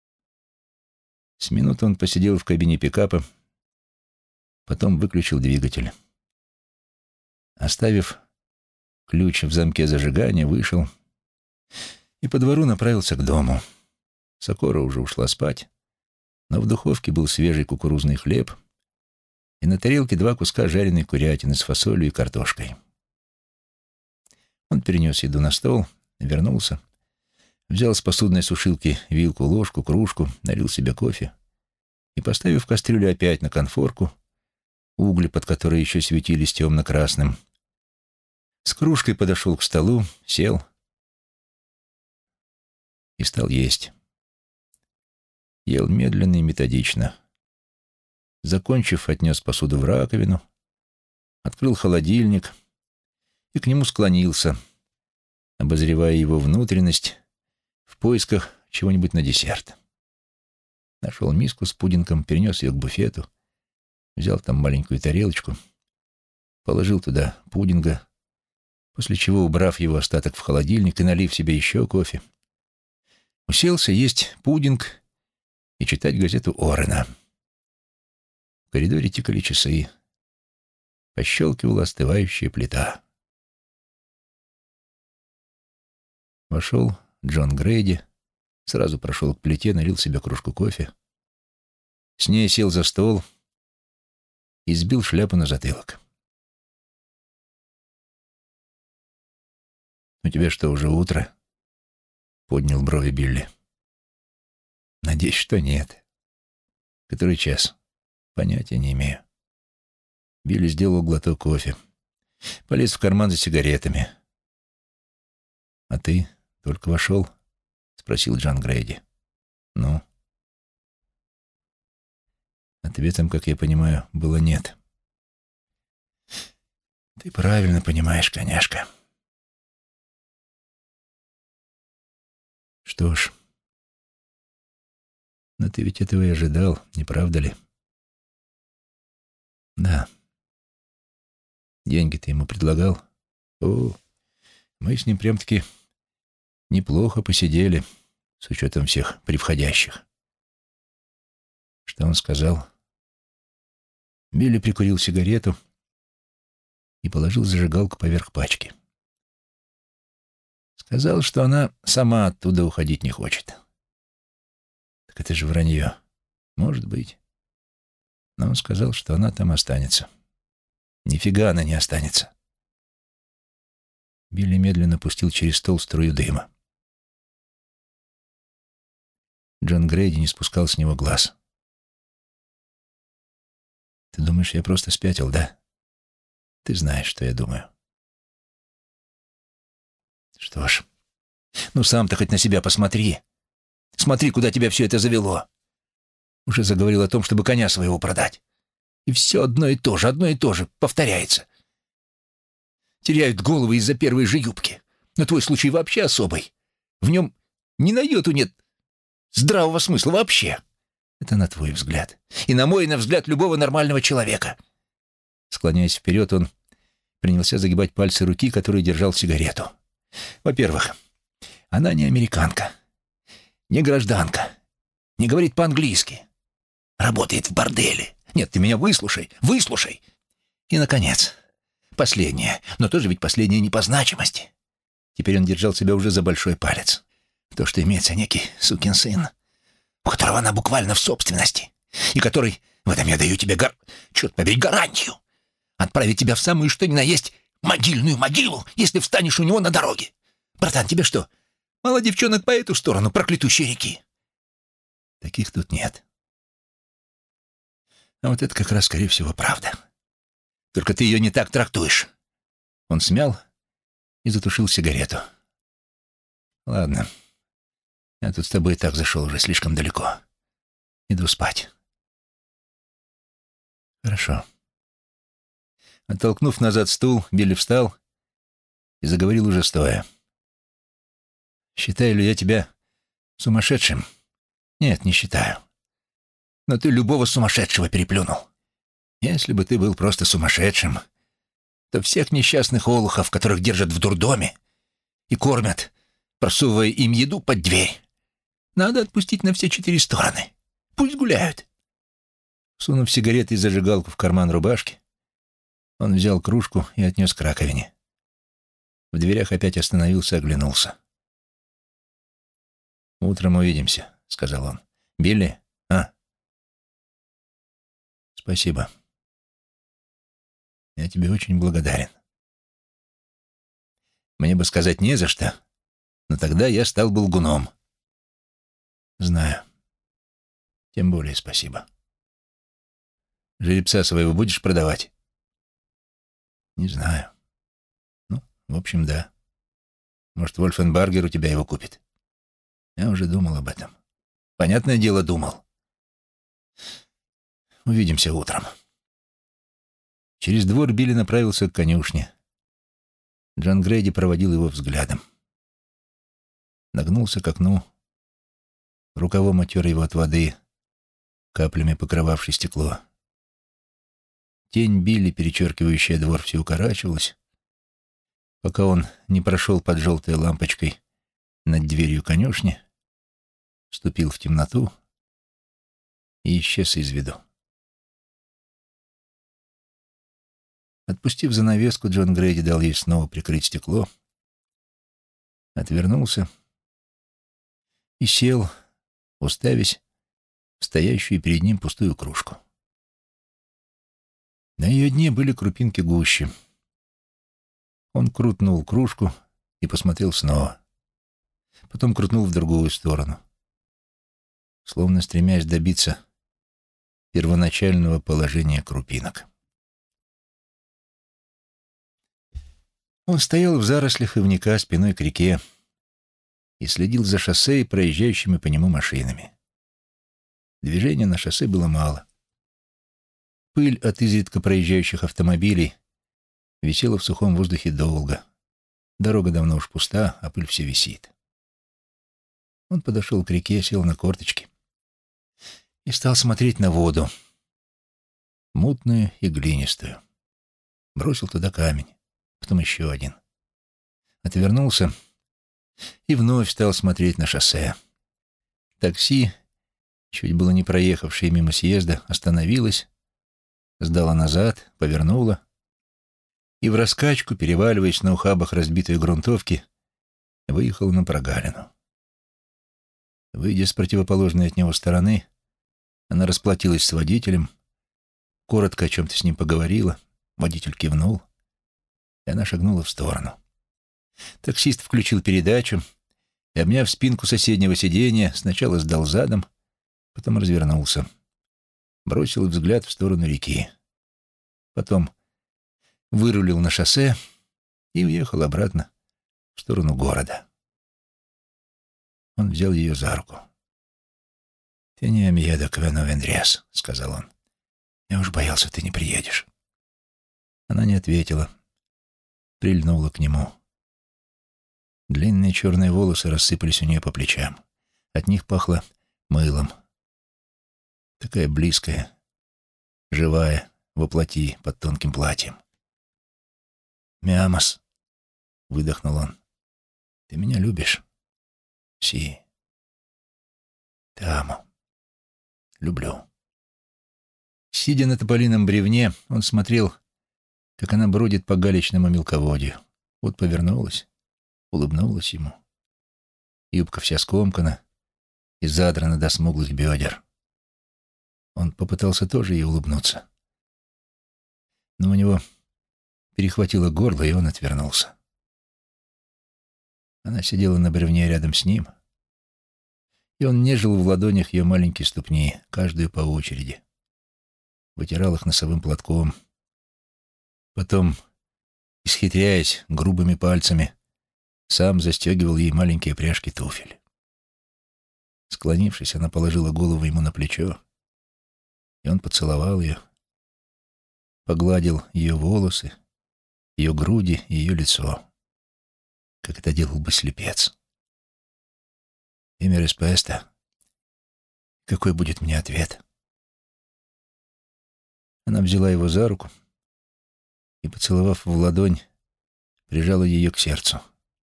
С минуту он посидел в кабине пикапа, потом выключил двигатель. Оставив ключ в замке зажигания, вышел и по двору направился к дому. Сокора уже ушла спать, но в духовке был свежий кукурузный хлеб и на тарелке 2 куска жареной курятины с фасолью и картошкой. Он перенес еду на стол, вернулся, взял с посудной сушилки вилку, ложку, кружку, налил себе кофе и, поставив кастрюлю опять на конфорку, угли под которой еще светились темно-красным, с кружкой подошел к столу, сел и стал есть. Ел медленно и методично. Закончив, отнес посуду в раковину, открыл холодильник и к нему склонился, обозревая его внутренность в поисках чего-нибудь на десерт. Нашел миску с пудингом, перенес ее к буфету, взял там маленькую тарелочку, положил туда пудинга, после чего, убрав его остаток в холодильник и налив себе еще кофе, уселся есть пудинг и читать газету Орена. В коридоре тикали часы, пощелкивала остывающая плита. Вошел Джон Грейди, сразу прошел к плите, налил себе кружку кофе, с ней сел за стол и сбил шляпу на затылок. «У тебя что, уже утро?» — поднял брови Билли. «Надеюсь, что нет». «Который час?» «Понятия не имею». Билли сделал глоток кофе, полез в карман за сигаретами. «А ты только вошел?» — спросил Джон Грейди. «Ну?» Ответом, как я понимаю, было «нет». «Ты правильно понимаешь, коняшка». «Что ж, но ты ведь этого и ожидал, не правда ли?» «Да. Деньги ты ему предлагал?» О, мы с ним прям-таки неплохо посидели, с учетом всех превходящих. Что он сказал? Билли прикурил сигарету и положил зажигалку поверх пачки. Сказал, что она сама оттуда уходить не хочет. Так это же вранье. Может быть. Но он сказал, что она там останется. Нифига она не останется. Билли медленно пустил через стол струю дыма. Джон Грейди не спускал с него глаз. «Ты думаешь, я просто спятил, да? Ты знаешь, что я думаю». «Что ж, ну сам-то хоть на себя посмотри. Смотри, куда тебя все это завело. Уже заговорил о том, чтобы коня своего продать. И все одно и то же повторяется. Теряют головы из-за первой же юбки. Но твой случай вообще особый. В нем ни на йоту нет здравого смысла вообще. Это на твой взгляд. И на мой, и на взгляд любого нормального человека». Склоняясь вперед, он принялся загибать пальцы руки, которой держал сигарету. «Во-первых, она не американка, не гражданка, не говорит по-английски, работает в борделе. Нет, ты меня выслушай. И, наконец, последнее, но тоже ведь последнее не по значимости». Теперь он держал себя уже за большой палец. «То, что имеется некий сукин сын, у которого она буквально в собственности, и который, в этом я даю тебе черт побери, гарантию, отправит тебя в самую что ни на есть могильную могилу, если встанешь у него на дороге. Братан, тебе что, мало девчонок по эту сторону проклятущей реки?» «Таких тут нет. А вот это как раз, скорее всего, правда. Только ты ее не так трактуешь». Он смял и затушил сигарету. «Ладно, я тут с тобой и так зашел уже слишком далеко. Иду спать». «Хорошо». Оттолкнув назад стул, Билли встал и заговорил уже стоя. «Считаю ли я тебя сумасшедшим? Нет, не считаю. Но ты любого сумасшедшего переплюнул. Если бы ты был просто сумасшедшим, то всех несчастных олухов, которых держат в дурдоме и кормят, просовывая им еду под дверь, надо отпустить на все 4 стороны. Пусть гуляют». Сунув сигареты и зажигалку в карман рубашки, он взял кружку и отнес к раковине. В дверях опять остановился и оглянулся. «Утром увидимся», — сказал он. «Билли? А?» «Спасибо. Я тебе очень благодарен. Мне бы сказать не за что, но тогда я стал бы лгуном». «Знаю. Тем более спасибо. Жеребца своего будешь продавать?» «Не знаю. Ну, в общем, да. Может, Вольфенбаргер у тебя его купит?» «Я уже думал об этом». «Понятное дело, думал. Увидимся утром». Через двор Билли направился к конюшне. Джон Грейди проводил его взглядом. Нагнулся к окну, рукавом отер его от воды, каплями покрывавшей стекло. Тень Билли, перечеркивающая двор, все укорачивалась, пока он не прошел под желтой лампочкой над дверью конюшни, вступил в темноту и исчез из виду. Отпустив занавеску, Джон Грейди дал ей снова прикрыть стекло, отвернулся и сел, уставясь в стоящую перед ним пустую кружку. На ее дне были крупинки гуще. Он крутнул кружку и посмотрел снова. Потом крутнул в другую сторону, словно стремясь добиться первоначального положения крупинок. Он стоял в зарослях ивника спиной к реке и следил за шоссе и проезжающими по нему машинами. Движения на шоссе было мало. Пыль от изредка проезжающих автомобилей висела в сухом воздухе долго. Дорога давно уж пуста, а пыль все висит. Он подошел к реке, сел на корточки и стал смотреть на воду, мутную и глинистую. Бросил туда камень, потом еще один. отвернулся и вновь стал смотреть на шоссе. Такси, чуть было не проехавшее мимо съезда, остановилось, сдало назад, повернуло и в раскачку, переваливаясь на ухабах разбитой грунтовки, выехал на прогалину. Выйдя с противоположной от него стороны, она расплатилась с водителем, коротко о чем-то с ним поговорила, водитель кивнул, и она шагнула в сторону. Таксист включил передачу и, обняв спинку соседнего сиденья, сначала сдал задом, потом развернулся, бросил взгляд в сторону реки. Потом вырулил на шоссе и уехал обратно в сторону города. Он взял ее за руку. «Тенем еду к Вену Вендрес», — сказал он. «Я уж боялся, ты не приедешь». Она не ответила, прильнула к нему. Длинные черные волосы рассыпались у нее по плечам. От них пахло мылом. Такая близкая, живая, воплоти под тонким платьем. «Миамос», — выдохнул он, — «ты меня любишь?» «Си». «Те амо». «Люблю». Сидя на тополином бревне, он смотрел, как она бродит по галечному мелководью. Вот повернулась, улыбнулась ему. Юбка вся скомкана и задрана до смуглых бедер. Он попытался тоже ей улыбнуться, но у него перехватило горло, и он отвернулся. Она сидела на бревне рядом с ним, и он нежил в ладонях ее маленькие ступни, каждую по очереди, вытирал их носовым платком. Потом, исхитряясь грубыми пальцами, сам застегивал ей маленькие пряжки туфель. Склонившись, она положила голову ему на плечо, и он поцеловал ее, погладил ее волосы, ее груди и ее лицо, как это делал бы слепец. «И ми респеста. Какой будет мне ответ?» Она взяла его за руку и, поцеловав в ладонь, прижала ее к сердцу.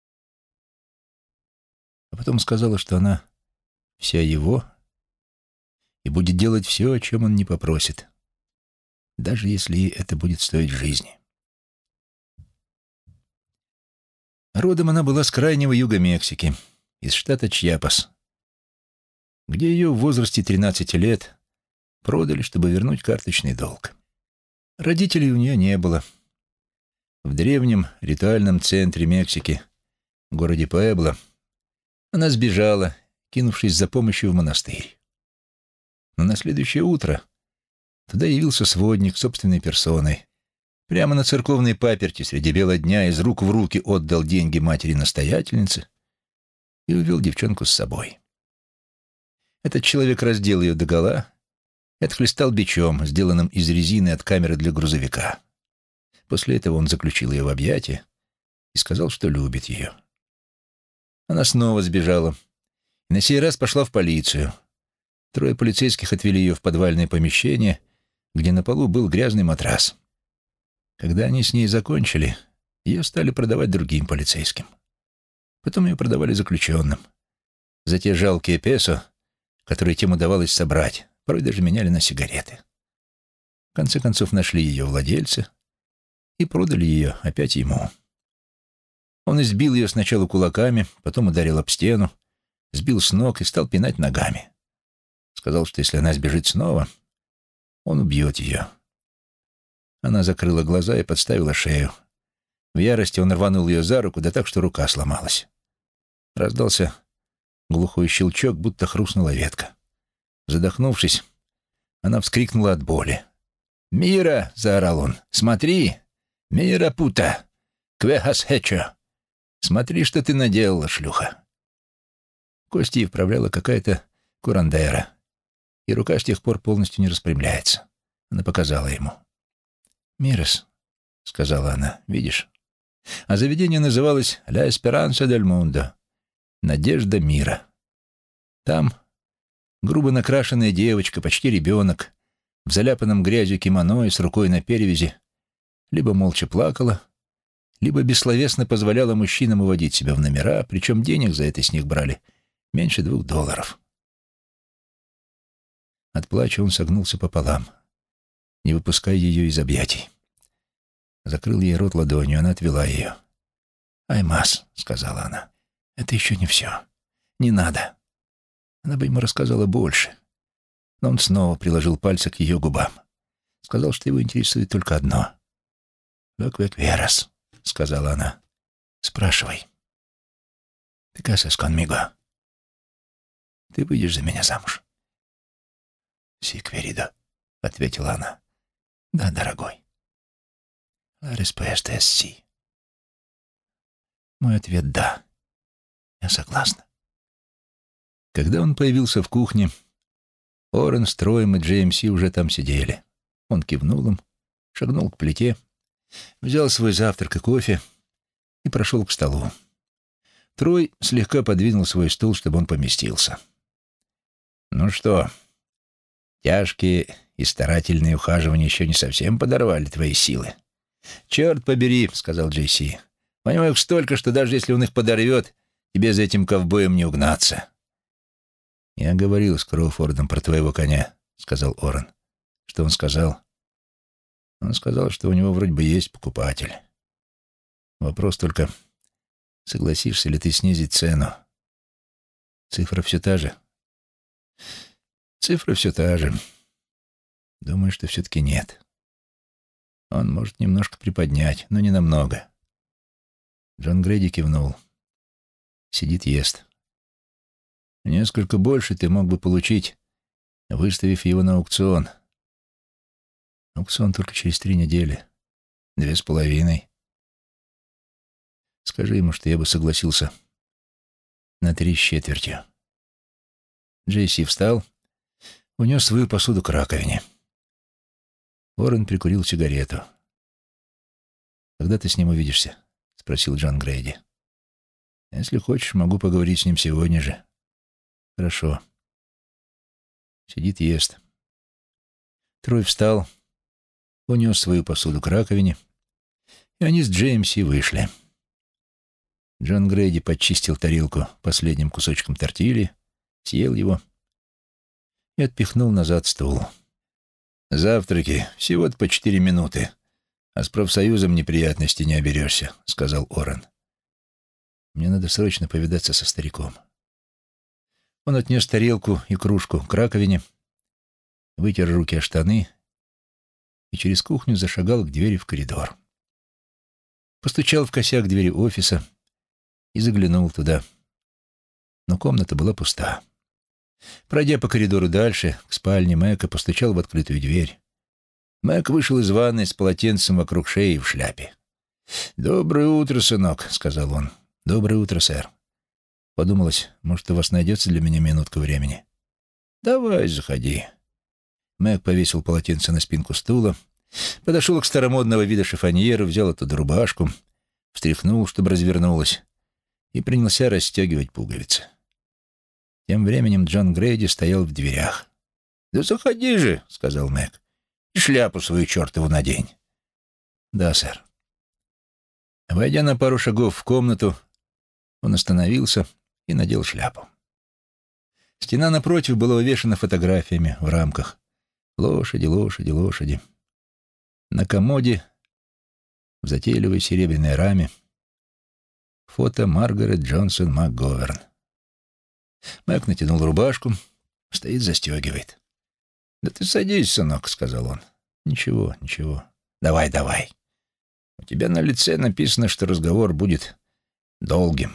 А потом сказала, что она вся его и будет делать все, о чем он не попросит, даже если ей это будет стоить жизни. Родом она была с крайнего юга Мексики, из штата Чьяпас, где ее в возрасте 13 лет продали, чтобы вернуть карточный долг. Родителей у нее не было. В древнем ритуальном центре Мексики, городе Пуэбло, она сбежала, кинувшись за помощью в монастырь. Но на следующее утро туда явился сводник собственной персоной. Прямо на церковной паперти среди бела дня из рук в руки отдал деньги матери-настоятельнице и увел девчонку с собой. Этот человек раздел ее догола и отхлестал бичом, сделанным из резины от камеры для грузовика. После этого он заключил ее в объятия и сказал, что любит ее. Она снова сбежала и на сей раз пошла в полицию. 3 полицейских отвели ее в подвальное помещение, где на полу был грязный матрас. Когда они с ней закончили, ее стали продавать другим полицейским. Потом ее продавали заключенным. За те жалкие песо, которые тем удавалось собрать, порой даже меняли на сигареты. В конце концов нашли ее владельцы и продали ее опять ему. Он избил ее сначала кулаками, потом ударил об стену, сбил с ног и стал пинать ногами. Сказал, что если она сбежит снова, он убьет ее. Она закрыла глаза и подставила шею. В ярости он рванул ее за руку, да так, что рука сломалась. Раздался глухой щелчок, будто хрустнула ветка. Задохнувшись, она вскрикнула от боли. «Мира!» — заорал он. «Смотри! Мира пута! Квехас хечо! Смотри, что ты наделала, шлюха!» Кости вправляла какая-то курандера, и рука с тех пор полностью не распрямляется. Она показала ему. «Мирос», — сказала она, — «видишь?» А заведение называлось «La Esperanza del Mundo» — «Надежда мира». Там грубо накрашенная девочка, почти ребенок, в заляпанном грязью кимоно и с рукой на перевязи, либо молча плакала, либо бессловесно позволяла мужчинам уводить себя в номера, причем денег за это с них брали меньше $2. От плача он согнулся пополам, не выпуская ее из объятий. Закрыл ей рот ладонью, она отвела ее. «Аймас», — сказала она, — «это еще не все. Не надо». Она бы ему рассказала больше, но он снова приложил пальцы к ее губам. Сказал, что его интересует только одно. «Lo que quieras», — сказала она. «Спрашивай». «Te casas conmigo?» «Ты выйдешь за меня замуж?» «Sí, querido», — ответила она. «Да, дорогой». «La respuesta es sí». Мой ответ — да. Я согласна. Когда он появился в кухне, Орен с Троем и Джеймси уже там сидели. Он кивнул им, шагнул к плите, взял свой завтрак и кофе и прошел к столу. Трой слегка подвинул свой стул, чтобы он поместился. «Ну что, тяжкие и старательные ухаживания еще не совсем подорвали твои силы?» «Черт побери», — сказал Джейси. «У него их столько, что даже если он их подорвет, тебе за этим ковбоем не угнаться». «Я говорил с Кроуфордом про твоего коня», — сказал Орен. «Что он сказал?» «Он сказал, что у него вроде бы есть покупатель. Вопрос только, согласишься ли ты снизить цену. Цифра все та же?» «Цифра все та же. Думаю, что все-таки нет. Он может немножко приподнять, но не намного». Джон Грейди кивнул. Сидит, ест. «Несколько больше ты мог бы получить, выставив его на аукцион. Аукцион только через 3 недели. 2,5. Скажи ему, что я бы согласился на 3/4». Джейси встал, унес свою посуду к раковине. Уоррен прикурил сигарету. «Когда ты с ним увидишься?» — спросил Джон Грейди. «Если хочешь, могу поговорить с ним сегодня же». «Хорошо». Сидит, ест. Трой встал, унес свою посуду к раковине, и они с Джеймси вышли. Джон Грейди подчистил тарелку последним кусочком тортильи, съел его и отпихнул назад стул. «Завтраки всего-то по 4 минуты, а с профсоюзом неприятностей не оберешься», — сказал Орен. «Мне надо срочно повидаться со стариком». Он отнес тарелку и кружку к раковине, вытер руки о штаны и через кухню зашагал к двери в коридор. Постучал в косяк двери офиса и заглянул туда. Но комната была пуста. Пройдя по коридору дальше, к спальне Мэка, постучал в открытую дверь. Мэк вышел из ванной с полотенцем вокруг шеи и в шляпе. «Доброе утро, сынок», — сказал он. «Доброе утро, сэр. Подумалось, может, у вас найдется для меня минутка времени?» «Давай, заходи». Мэк повесил полотенце на спинку стула, подошел к старомодного вида шифоньеру, взял оттуда рубашку, встряхнул, чтобы развернулась, и принялся расстегивать пуговицы. Тем временем Джон Грейди стоял в дверях. «Да заходи же», — сказал Мэк, — «и шляпу свою чертову надень». «Да, сэр». Войдя на пару шагов в комнату, он остановился и надел шляпу. Стена напротив была увешана фотографиями в рамках. Лошади, лошади, лошади. На комоде, в затейливой серебряной раме, фото Маргарет Джонсон МакГоверн. Мак натянул рубашку, стоит, застегивает. «Да ты садись, сынок», — сказал он. «Ничего, ничего. Давай, давай. У тебя на лице написано, что разговор будет долгим».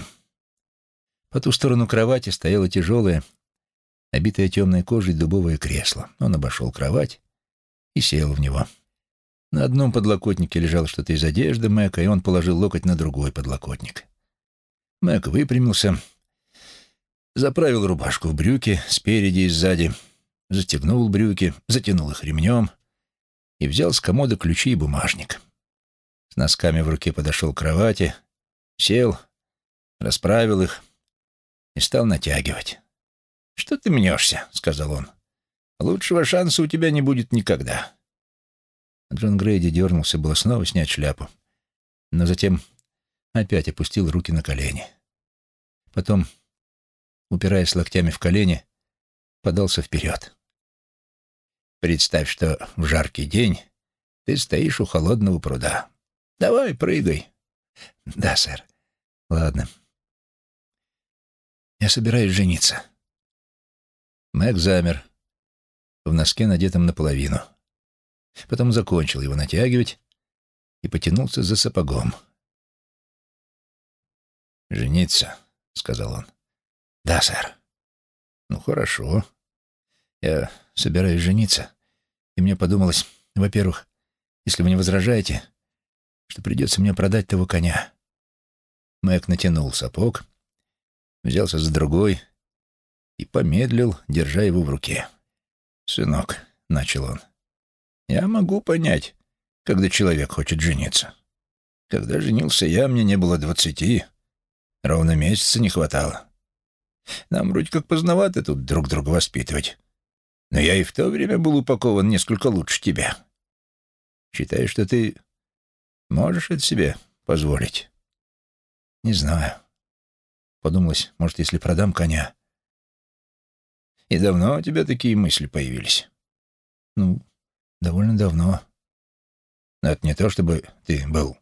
По ту сторону кровати стояло тяжелое, обитое темной кожей дубовое кресло. Он обошел кровать и сел в него. На одном подлокотнике лежало что-то из одежды Мэка, и он положил локоть на другой подлокотник. Мэк выпрямился, заправил рубашку в брюки спереди и сзади, застегнул брюки, затянул их ремнем и взял с комода ключи и бумажник. С носками в руке подошел к кровати, сел, расправил их и стал натягивать. «Что ты мнешься?» — сказал он. «Лучшего шанса у тебя не будет никогда». Джон Грейди дернулся было снова снять шляпу, но затем опять опустил руки на колени. Потом, упираясь локтями в колени, подался вперед. «Представь, что в жаркий день ты стоишь у холодного пруда. Давай, прыгай». «Да, сэр. Ладно. Я собираюсь жениться». Мэг замер, в носке, надетом наполовину. Потом закончил его натягивать и потянулся за сапогом. «Жениться», — сказал он. «Да, сэр». «Ну, хорошо. Я собираюсь жениться, и мне подумалось, во-первых, если вы не возражаете, что придется мне продать того коня». Мэг натянул сапог, взялся за другой и помедлил, держа его в руке. «Сынок», — начал он, — «я могу понять, когда человек хочет жениться. Когда женился я, мне не было 20, ровно месяца не хватало. Нам вроде как поздновато тут друг друга воспитывать. Но я и в то время был упакован несколько лучше тебя. Считаю, что ты можешь это себе позволить?» «Не знаю. Подумалось, может, если продам коня». «И давно у тебя такие мысли появились?» «Ну, довольно давно». «Но это не то, чтобы ты был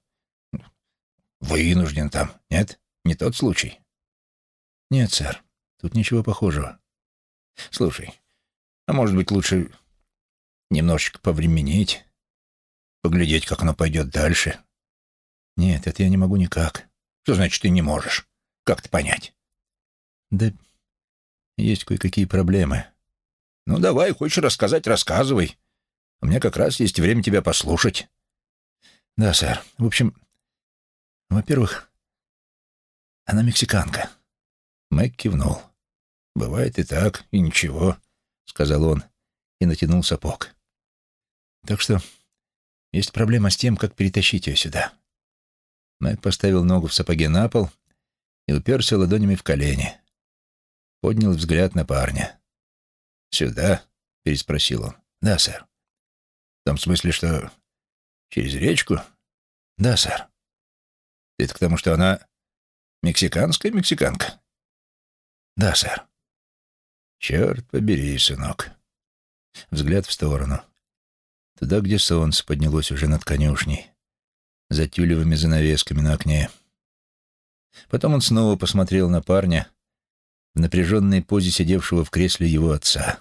вынужден там, нет? Не тот случай?» «Нет, сэр, тут ничего похожего». «Слушай, а может быть, лучше немножечко повременить, поглядеть, как оно пойдет дальше?» «Нет, это я не могу никак». «Что значит, ты не можешь? Как это понять?» «Да есть кое-какие проблемы». «Ну, давай, хочешь рассказать, рассказывай. У меня как раз есть время тебя послушать». «Да, сэр. В общем, во-первых, она мексиканка». Мэг кивнул. «Бывает и так, и ничего», — сказал он и натянул сапог. «Так что есть проблема с тем, как перетащить ее сюда». Мэг поставил ногу в сапоге на пол и уперся ладонями в колени. Поднял взгляд на парня. «Сюда?» — переспросил он. «Да, сэр». «В том смысле, что через речку?» «Да, сэр». «Это к тому, что она мексиканская мексиканка?» «Да, сэр». «Черт побери, сынок». Взгляд в сторону. Туда, где солнце поднялось уже над конюшней, за тюлевыми занавесками на окне. Потом он снова посмотрел на парня в напряженной позе сидевшего в кресле его отца.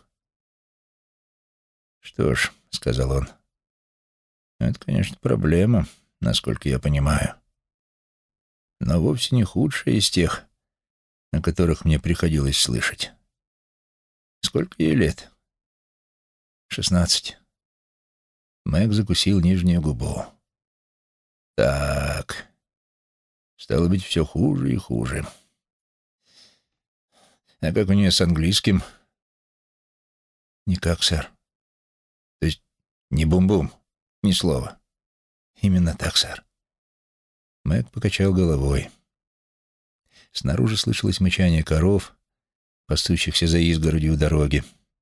«Что ж», — сказал он, — «это, конечно, проблема, насколько я понимаю, но вовсе не худшая из тех, о которых мне приходилось слышать. Сколько ей лет?» 16. Мэг закусил нижнюю губу. «Так, стало быть, все хуже и хуже. А как у нее с английским?» «Никак, сэр». «То есть ни бум-бум, ни слова?» «Именно так, сэр». Мэг покачал головой. Снаружи слышалось мычание коров, пасущихся за изгородью у дороги.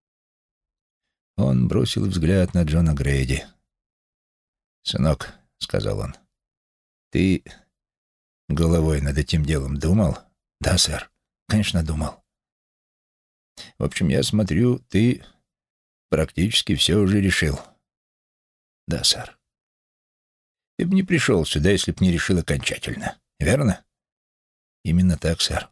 Он бросил взгляд на Джона Грейди. «Сынок», — сказал он, — «ты головой над этим делом думал?» «Да, сэр, конечно, думал». «В общем, я смотрю, ты практически все уже решил». «Да, сэр». «Ты бы не пришел сюда, если б не решил окончательно, верно?» «Именно так, сэр».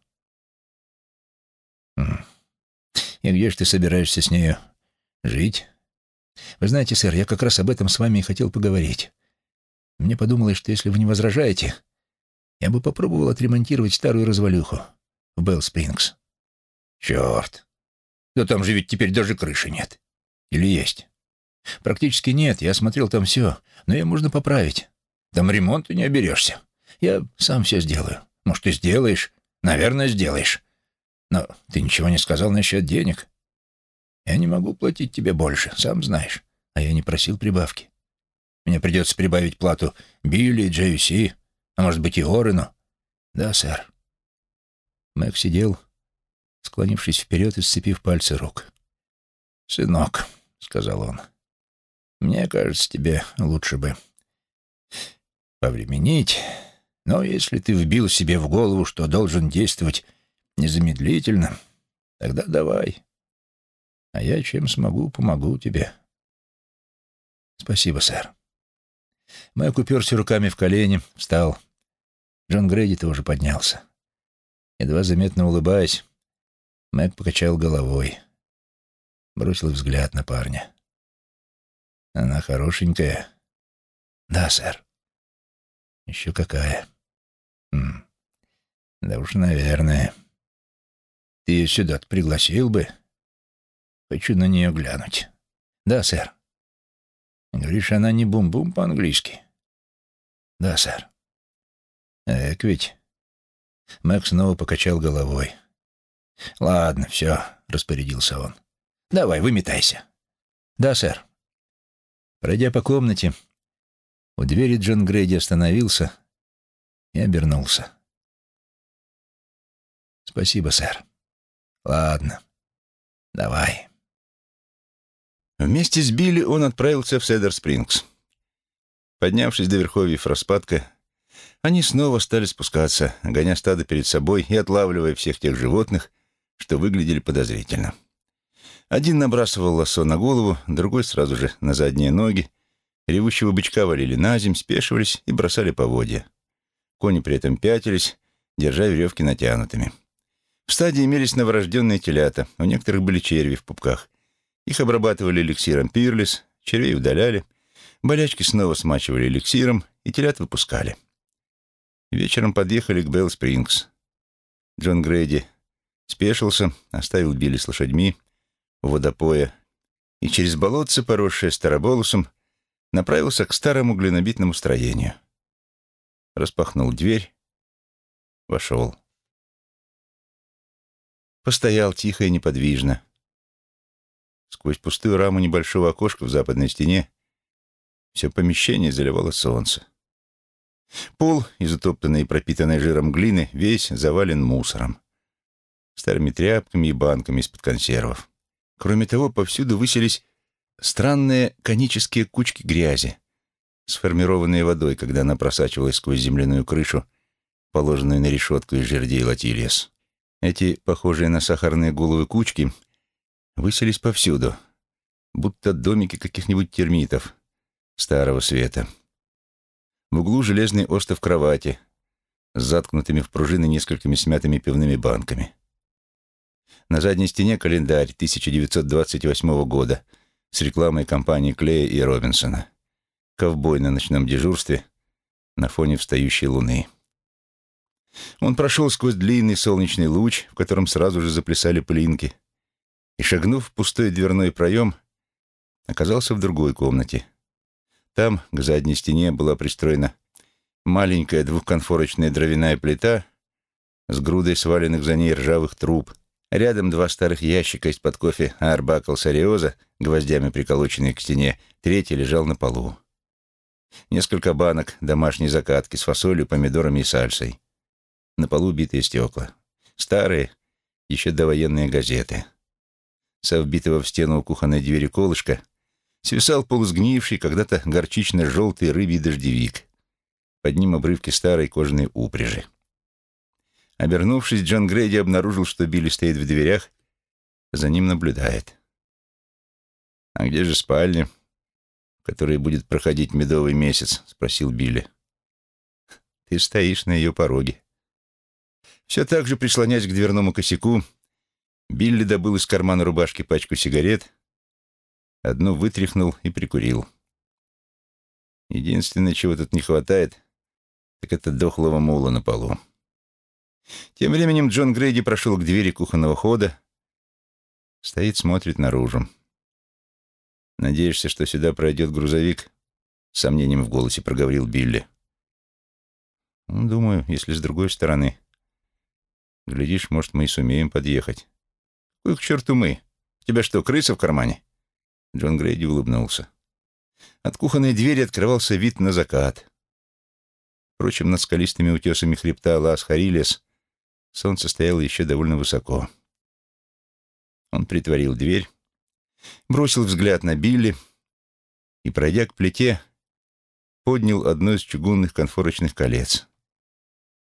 «И где же ты собираешься с нею жить?» «Вы знаете, сэр, я как раз об этом с вами и хотел поговорить. Мне подумалось, что если вы не возражаете, я бы попробовал отремонтировать старую развалюху в Белл-Спрингс». «Черт! Да там же ведь теперь даже крыши нет. Или есть?» «Практически нет, я осмотрел там все, но ее можно поправить. Там ремонта не оберешься. Я сам все сделаю. Может, ты сделаешь? Наверное, сделаешь. Но ты ничего не сказал насчет денег. Я не могу платить тебе больше, сам знаешь. А я не просил прибавки. Мне придется прибавить плату Билли, Джей-Си, а может быть и Орену». «Да, сэр». Мэг сидел, склонившись вперед и сцепив пальцы рук. «Сынок», — сказал он, — «мне кажется, тебе лучше бы повременить Но если ты вбил себе в голову, что должен действовать незамедлительно, тогда давай. А я чем смогу, помогу тебе. Спасибо, сэр. Мэг уперся руками в колени, встал. Джон Грейди тоже поднялся. Едва заметно улыбаясь, Мэг покачал головой, бросил взгляд на парня. Она хорошенькая? Да, сэр. Еще какая? Да уж, наверное. Ты ее сюда пригласил бы? Хочу на нее глянуть. Да, сэр. Говоришь, она не бум-бум по-английски? Да, сэр. Эк ведь. Мэг снова покачал головой. Ладно, все, распорядился он. Давай, выметайся. Да, сэр. Пройдя по комнате, у двери Джон Грейди остановился и обернулся. Спасибо, сэр. Ладно, давай. Вместе с Билли он отправился в Седер-Спрингс. Поднявшись до верховьев распадка, они снова стали спускаться, гоня стадо перед собой и отлавливая всех тех животных, что выглядели подозрительно. Один набрасывал лассо на голову, другой сразу же на задние ноги. Ревущего бычка валили на земь, спешивались и бросали поводья. Кони при этом пятились, держа веревки натянутыми. В стаде имелись новорожденные телята, у некоторых были черви в пупках. Их обрабатывали эликсиром Пирлис, червей удаляли, болячки снова смачивали эликсиром, и телят выпускали. Вечером подъехали к Белл-Спрингс. Джон Грейди спешился, оставил Билли с лошадьми у водопоя и через болотце, поросшее староболусом, направился к старому глинобитному строению. Распахнул дверь, вошел. Постоял тихо и неподвижно. Сквозь пустую раму небольшого окошка в западной стене все помещение заливало солнце. Пол, из утоптанной и пропитанной жиром глины, весь завален мусором, старыми тряпками и банками из-под консервов. Кроме того, повсюду высились странные конические кучки грязи, сформированные водой, когда она просачивалась сквозь земляную крышу, положенную на решетку из жердей латильес. Эти, похожие на сахарные головы кучки, высились повсюду, будто домики каких-нибудь термитов старого света. В углу железный остов кровати с заткнутыми в пружины несколькими смятыми пивными банками. На задней стене календарь 1928 года с рекламой компании Клея и Робинсона. Ковбой на ночном дежурстве на фоне встающей луны. Он прошел сквозь длинный солнечный луч, в котором сразу же заплясали пылинки, и, шагнув в пустой дверной проем, оказался в другой комнате. Там, к задней стене, была пристроена маленькая двухконфорочная дровяная плита с грудой сваленных за ней ржавых труб. Рядом два старых ящика из-под кофе Арбакл Сариоза, гвоздями приколоченные к стене, третий лежал на полу. Несколько банок домашней закатки с фасолью, помидорами и сальсой. На полу битые стекла. Старые, еще довоенные газеты. Со вбитого в стену у кухонной двери колышка свисал полусгнивший, когда-то горчично-желтый рыбий дождевик. Под ним обрывки старой кожаной упряжи. Обернувшись, Джон Грейди обнаружил, что Билли стоит в дверях, за ним наблюдает. «А где же спальня, в которой будет проходить медовый месяц?» — спросил Билли. «Ты стоишь на ее пороге». Все так же, прислонясь к дверному косяку, Билли добыл из кармана рубашки пачку сигарет, одну вытряхнул и прикурил. Единственное, чего тут не хватает, так это дохлого мула на полу. Тем временем Джон Грейди прошел к двери кухонного хода, стоит, смотрит наружу. «Надеешься, что сюда пройдет грузовик?» — с сомнением в голосе проговорил Билли. «Думаю, если с другой стороны. Глядишь, может, мы и сумеем подъехать». «Какой к черту мы? У тебя что, крыса в кармане?» Джон Грейди улыбнулся. От кухонной двери открывался вид на закат. Впрочем, над скалистыми утесами хребта Лас-Харилес солнце стояло еще довольно высоко. Он притворил дверь, бросил взгляд на Билли и, пройдя к плите, поднял одно из чугунных конфорочных колец.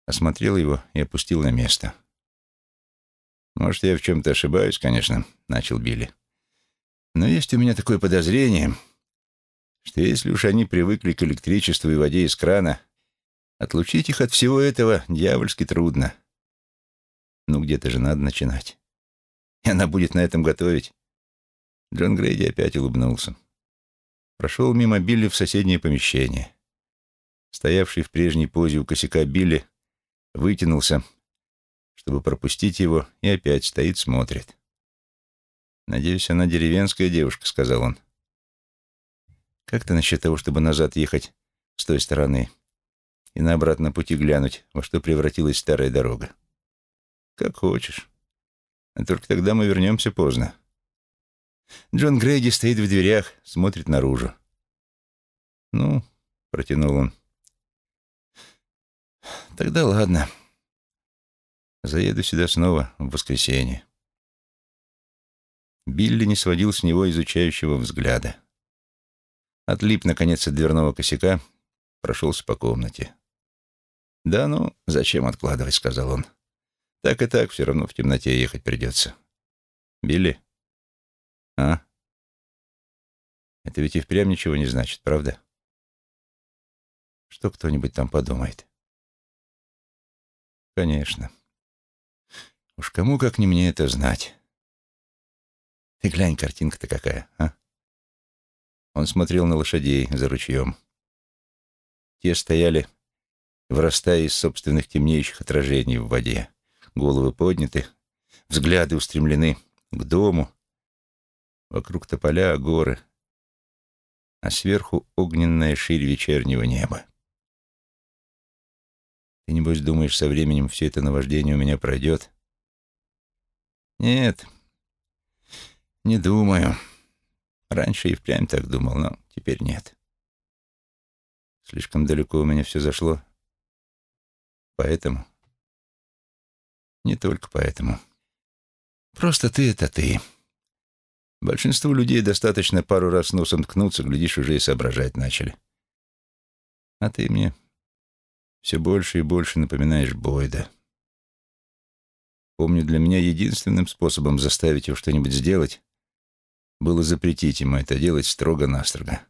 осмотрел его и опустил на место. «Может, я в чем-то ошибаюсь, конечно», — начал Билли. «Но есть у меня такое подозрение, что если уж они привыкли к электричеству и воде из крана, отлучить их от всего этого дьявольски трудно. Ну, где-то же надо начинать. И она будет на этом готовить». Джон Грейди опять улыбнулся. Прошел мимо Билли в соседнее помещение. Стоявший в прежней позе у косяка Билли вытянулся, чтобы пропустить его, и опять стоит, смотрит. «Надеюсь, она деревенская девушка», — сказал он. «Как ты насчет того, чтобы назад ехать с той стороны и на обратном пути глянуть, во что превратилась старая дорога?» «Как хочешь. А только тогда мы вернемся поздно». Джон Грейди стоит в дверях, смотрит наружу. «Ну», — протянул он, — «тогда ладно. Заеду сюда снова в воскресенье». Билли не сводил с него изучающего взгляда. Отлип, наконец, от дверного косяка, прошелся по комнате. «Да ну, зачем откладывать?» — сказал он. «Так и так все равно в темноте ехать придется». «Билли?» «А? Это ведь и впрямь ничего не значит, правда? Что кто-нибудь там подумает?» «Конечно. Уж кому, как не мне, это знать. Ты глянь, картинка-то какая, а?» Он смотрел на лошадей за ручьем. Те стояли, вырастая из собственных темнеющих отражений в воде. Головы подняты, взгляды устремлены к дому. Вокруг тополя горы, а сверху огненная ширь вечернего неба. Ты, небось, думаешь, со временем все это наваждение у меня пройдет? Нет, не думаю. Раньше и впрямь так думал, но теперь нет. Слишком далеко у меня все зашло. Поэтому? Не только поэтому. Просто ты — это ты. Большинству людей достаточно пару раз носом ткнуться, глядишь, уже и соображать начали. А ты мне все больше и больше напоминаешь Бойда. Помню, для меня единственным способом заставить его что-нибудь сделать было запретить ему это делать строго-настрого.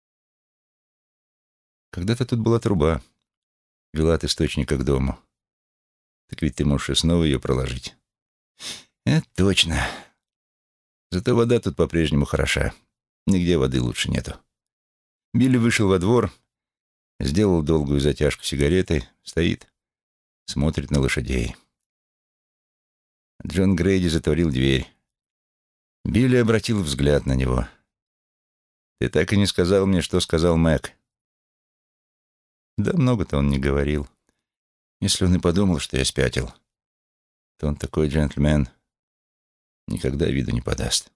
Когда-то тут была труба, вела от источника к дому. Так ведь ты можешь и снова ее проложить. Это точно. Зато вода тут по-прежнему хороша. Нигде воды лучше нету. Билли вышел во двор, сделал долгую затяжку сигаретой, стоит, смотрит на лошадей. Джон Грейди затворил дверь. Билли обратил взгляд на него. «Ты так и не сказал мне, что сказал Мэг». Да много-то он не говорил. Если он и подумал, что я спятил, то он такой джентльмен, никогда виду не подаст.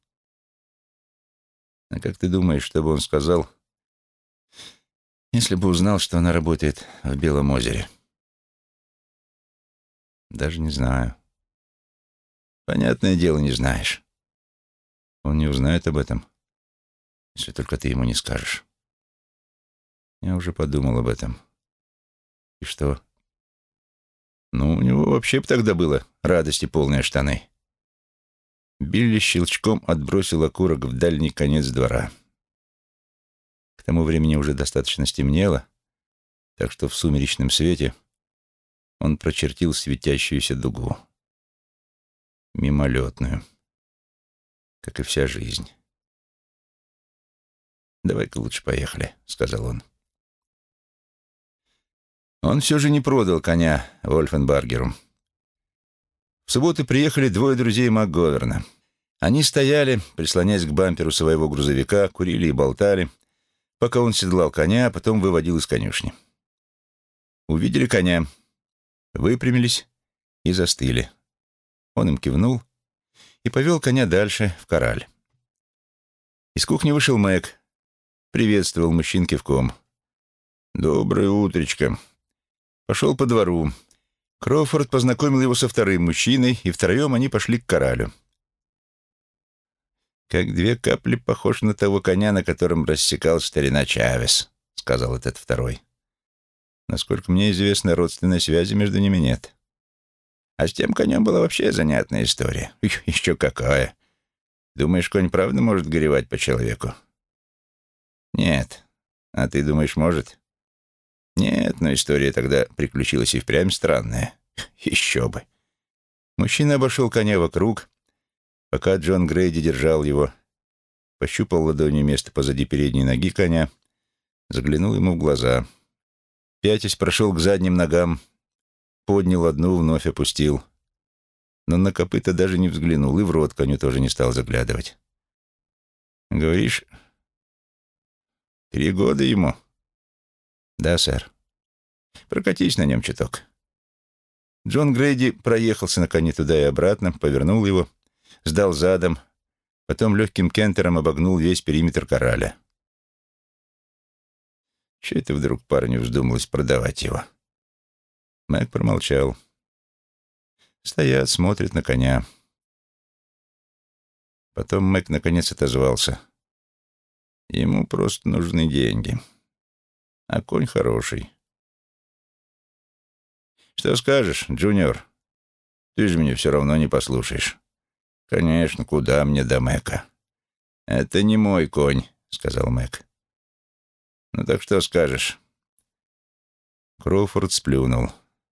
А как ты думаешь, что бы он сказал, если бы узнал, что она работает в Белом озере? Даже не знаю. Понятное дело, не знаешь. Он не узнает об этом, если только ты ему не скажешь. Я уже подумал об этом. И что? Ну, у него вообще бы тогда было радости полные штаны. Билли щелчком отбросил окурок в дальний конец двора. К тому времени уже достаточно стемнело, так что в сумеречном свете он прочертил светящуюся дугу. Мимолетную, как и вся жизнь. «Давай-ка лучше поехали», — сказал он. Он все же не продал коня Вольфенбаргеру. В субботу приехали двое друзей МакГоверна. Они стояли, прислонясь к бамперу своего грузовика, курили и болтали, пока он седлал коня, а потом выводил из конюшни. Увидели коня, выпрямились и застыли. Он им кивнул и повел коня дальше, в кораль. Из кухни вышел Мэг, приветствовал мужчин кивком. «Доброе утречко». Пошел по двору. Кроуфорд познакомил его со вторым мужчиной, и втроем они пошли к коралю. «Как две капли похож на того коня, на котором рассекал старина Чавес», — сказал этот второй. Насколько мне известно, родственной связи между ними нет. А с тем конем была вообще занятная история. Еще какая. Думаешь, конь правда может горевать по человеку? Нет. А ты думаешь, может? Нет, но история тогда приключилась и впрямь странная. Еще бы. Мужчина обошел коня вокруг, пока Джон Грейди держал его, пощупал ладонью место позади передней ноги коня, заглянул ему в глаза. Пятясь прошел к задним ногам, поднял одну, вновь опустил. Но на копыта даже не взглянул и в рот коню тоже не стал заглядывать. «Говоришь, 3 года ему?» «Да, сэр». «Прокатись на нем чуток». Джон Грейди проехался на коне туда и обратно, повернул его, сдал задом, потом легким кентером обогнул весь периметр кораля. Че это вдруг парню вздумалось продавать его? Мэг промолчал. Стоят, смотрят на коня. Потом Мэг наконец отозвался. Ему просто нужны деньги. А конь хороший. Что скажешь, Джуниор? Ты же мне все равно не послушаешь. Конечно, куда мне до Мэка? Это не мой конь, сказал Мэг. Ну так что скажешь? Кроуфорд сплюнул.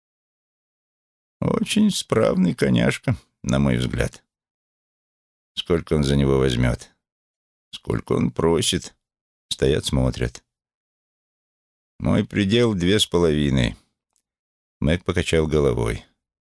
Очень справный коняшка, на мой взгляд. Сколько он за него возьмет? Сколько он просит? Стоят, смотрят. Мой предел 2,5. Мэг покачал головой.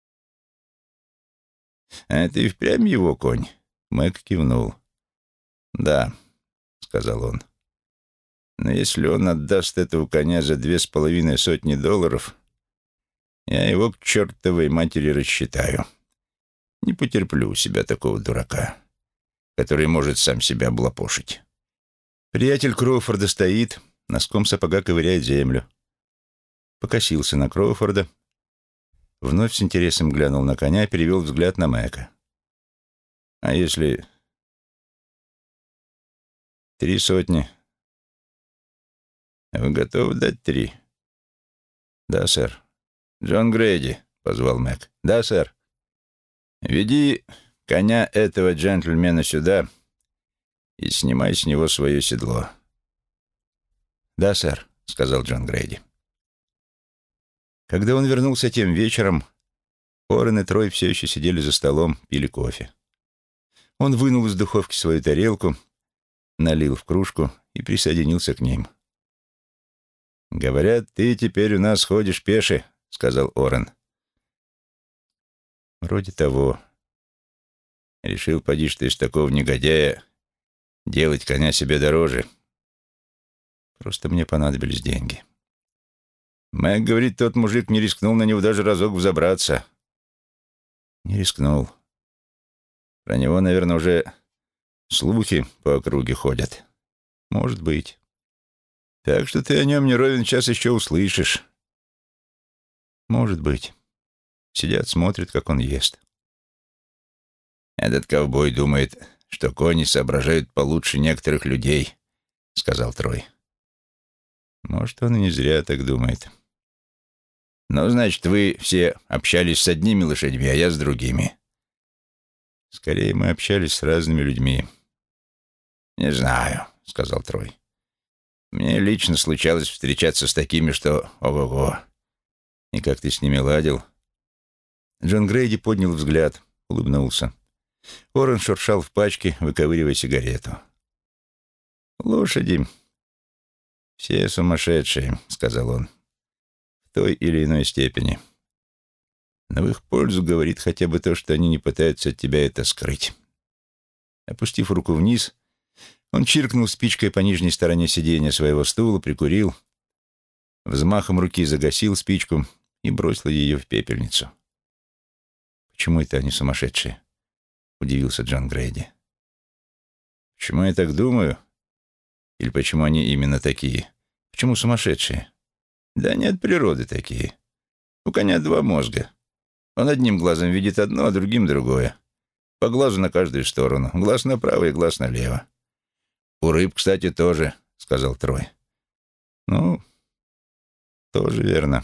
А это и впрямь его конь? Мэг кивнул. Да, сказал он. Но если он отдаст этого коня за $2,5 я его к чертовой матери рассчитаю. Не потерплю у себя такого дурака, который может сам себя облапошить. Приятель Кроуфорда стоит, носком сапога ковыряет землю. Покосился на Кроуфорда, вновь с интересом глянул на коня и перевел взгляд на Мэка. А если 300? Вы готовы дать 3? Да, сэр. Джон Грейди, позвал Мэг. Да, сэр. Веди коня этого джентльмена сюда и снимай с него свое седло. Да, сэр, сказал Джон Грейди. Когда он вернулся тем вечером, Орен и Трой все еще сидели за столом, пили кофе. Он вынул из духовки свою тарелку, налил в кружку и присоединился к ним. «Говорят, ты теперь у нас ходишь пеше», — сказал Орен. «Вроде того. Решил, поди, что из такого негодяя делать коня себе дороже. Просто мне понадобились деньги». Мэг говорит, тот мужик не рискнул на него даже разок взобраться. Не рискнул. Про него, наверное, уже слухи по округе ходят. Может быть. Так что ты о нем не ровен час еще услышишь. Может быть. Сидят, смотрят, как он ест. Этот ковбой думает, что кони соображают получше некоторых людей, сказал Трой. Может, он и не зря так думает. Ну, значит, вы все общались с одними лошадьми, а я с другими. Скорее, мы общались с разными людьми. Не знаю, сказал Трой. Мне лично случалось встречаться с такими, что ого-го. И как ты с ними ладил? Джон Грейди поднял взгляд, улыбнулся. Орен шуршал в пачке, выковыривая сигарету. «Лошади все сумасшедшие», — сказал он, — «в той или иной степени. Но в их пользу говорит хотя бы то, что они не пытаются от тебя это скрыть». Опустив руку вниз, он чиркнул спичкой по нижней стороне сиденья своего стула, прикурил, взмахом руки загасил спичку и бросил ее в пепельницу. «Почему это они сумасшедшие?» — удивился Джон Грейди. «Почему я так думаю? Или почему они именно такие? Почему сумасшедшие? Да они от природы такие. У коня 2 мозга. Он одним глазом видит одно, а другим другое. По глазу на каждую сторону. Глаз направо и глаз налево. У рыб, кстати, тоже», — сказал Трой. «Ну, Тоже верно.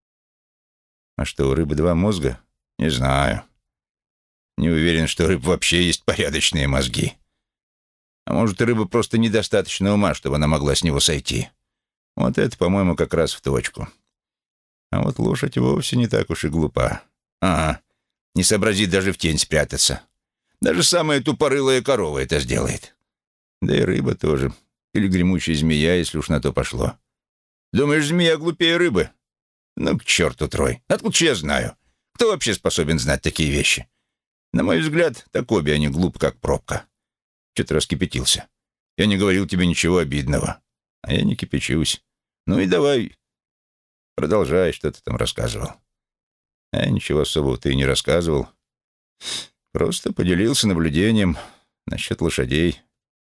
А что, у рыбы два мозга? Не знаю. Не уверен, что у рыб вообще есть порядочные мозги. А может, рыба просто недостаточно ума, чтобы она могла с него сойти. Вот это, по-моему, как раз в точку. А вот лошадь вовсе не так уж и глупа. Ага, не сообразит даже в тень спрятаться. Даже самая тупорылая корова это сделает. Да и рыба тоже. Или гремучая змея, если уж на то пошло. Думаешь, змея глупее рыбы? Ну, к черту, Трой. Откуда я знаю? Кто вообще способен знать такие вещи? На мой взгляд, так обе они глупы, как пробка. Чё ты раскипятился? Я не говорил тебе ничего обидного. А я не кипячусь. Ну и давай, продолжай, что ты там рассказывал. А ничего особого ты и не рассказывал. Просто поделился наблюдением насчет лошадей.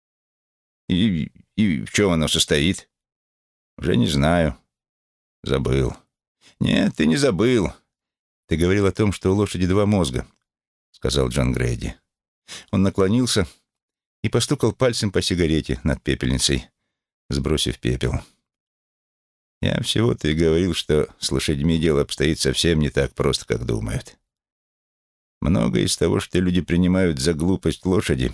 И в чем оно состоит? Уже не знаю. Забыл. Нет, ты не забыл. Ты говорил о том, что у лошади два мозга, сказал Джон Грейди. Он наклонился и постукал пальцем по сигарете над пепельницей, сбросив пепел. Я всего-то и говорил, что с лошадьми дело обстоит совсем не так просто, как думают. Многое из того, что люди принимают за глупость лошади,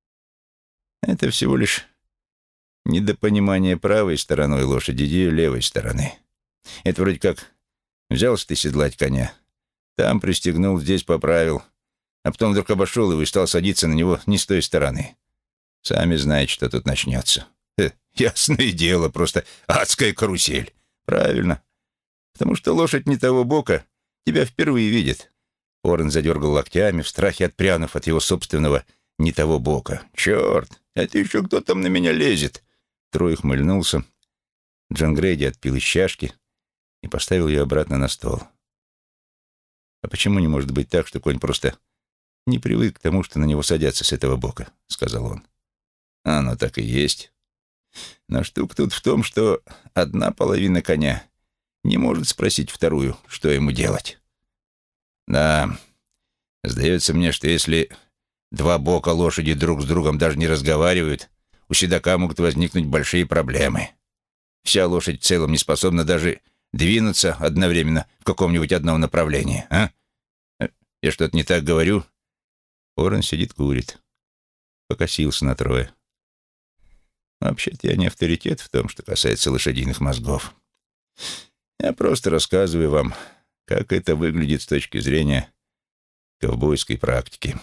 это всего лишь недопонимание правой стороной лошади и левой стороны. Это вроде как взялся ты седлать коня, там пристегнул, здесь поправил, а потом вдруг обошел его и стал садиться на него не с той стороны. Сами знаете, что тут начнется. Ясное дело, просто адская карусель. Правильно. Потому что лошадь не того бока тебя впервые видит. Орен задергал локтями, в страхе отпрянув от его собственного не того бока. «Черт, это еще кто там на меня лезет?» Трой ухмыльнулся. Джон Грейди отпил из чашки и поставил ее обратно на стол. «А почему не может быть так, что конь просто не привык к тому, что на него садятся с этого бока?» — сказал он. «Оно так и есть. Но штука тут в том, что одна половина коня не может спросить вторую, что ему делать. Да, сдается мне, что если два бока лошади друг с другом даже не разговаривают, у седока могут возникнуть большие проблемы. Вся лошадь в целом не способна даже двинуться одновременно в каком-нибудь одном направлении, а? Я что-то не так говорю?» Орен сидит, курит. Покосился на Троя. «Вообще-то я не авторитет в том, что касается лошадиных мозгов. Я просто рассказываю вам, как это выглядит с точки зрения ковбойской практики.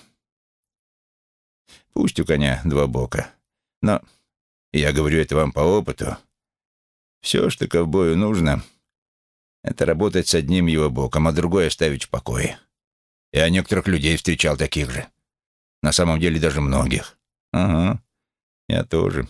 Пусть у коня два бока, но, я говорю это вам по опыту, все, что ковбою нужно, это работать с одним его боком, а другой оставить в покое. Я некоторых людей встречал таких же. На самом деле даже многих. Ага, я тоже.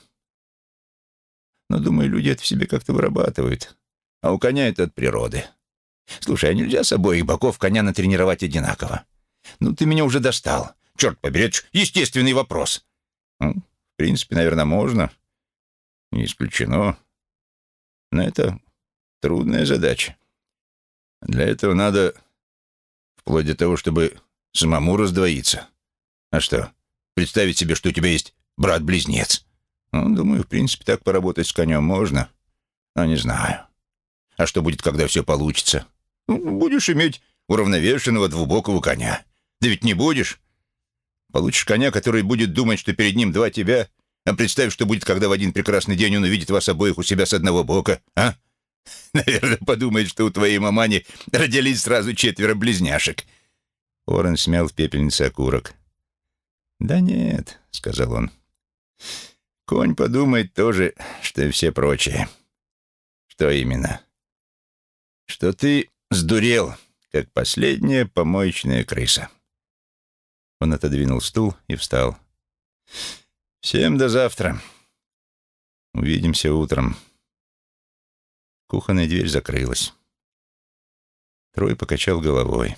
Но, думаю, люди это в себе как-то вырабатывают. А у коня это от природы. Слушай, а нельзя с обоих боков коня натренировать одинаково? Ну, ты меня уже достал. Черт побери, это ж естественный вопрос. Ну, в принципе, наверное, можно. Не исключено. Но это трудная задача. Для этого надо вплоть до того, чтобы самому раздвоиться. А что, представить себе, что у тебя есть брат-близнец? Ну, думаю, в принципе, так поработать с конем можно. Но не знаю. А что будет, когда все получится? Ну, будешь иметь уравновешенного двубокого коня. Да ведь не будешь. Получишь коня, который будет думать, что перед ним два тебя, а представь, что будет, когда в один прекрасный день он увидит вас обоих у себя с одного бока, а? Наверное, подумает, что у твоей мамани родились сразу 4 близняшек. Орен смял в пепельнице окурок. «Да нет», — сказал он. «Конь подумает тоже, что и все прочие». «Что именно?» «Что ты сдурел, как последняя помоечная крыса». Он отодвинул стул и встал. «Всем до завтра. Увидимся утром». Кухонная дверь закрылась. Трой покачал головой.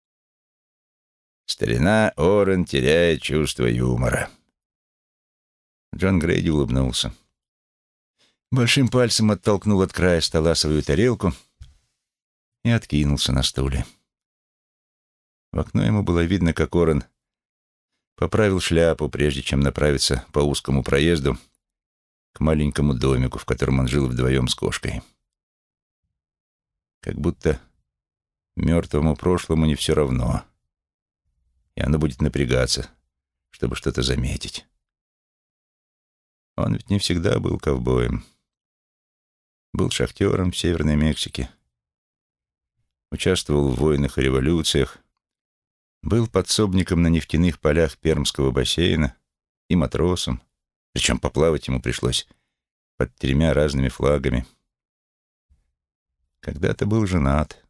Старина Орен теряет чувство юмора. Джон Грейди улыбнулся. Большим пальцем оттолкнул от края стола свою тарелку и откинулся на стуле. В окно ему было видно, как Орен поправил шляпу, прежде чем направиться по узкому проезду к маленькому домику, в котором он жил вдвоем с кошкой. Как будто мертвому прошлому не все равно, и оно будет напрягаться, чтобы что-то заметить. Он ведь не всегда был ковбоем. Был шахтером в Северной Мексике, участвовал в войнах и революциях, был подсобником на нефтяных полях Пермского бассейна и матросом, причем поплавать ему пришлось под 3 разными флагами. Когда-то был женат.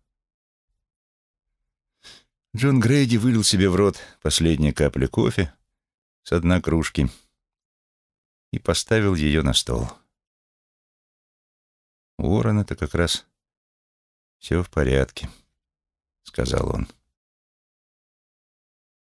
Джон Грейди вылил себе в рот последние капли кофе с дна кружки и поставил ее на стол. У Уоррена-то как раз все в порядке, — сказал он.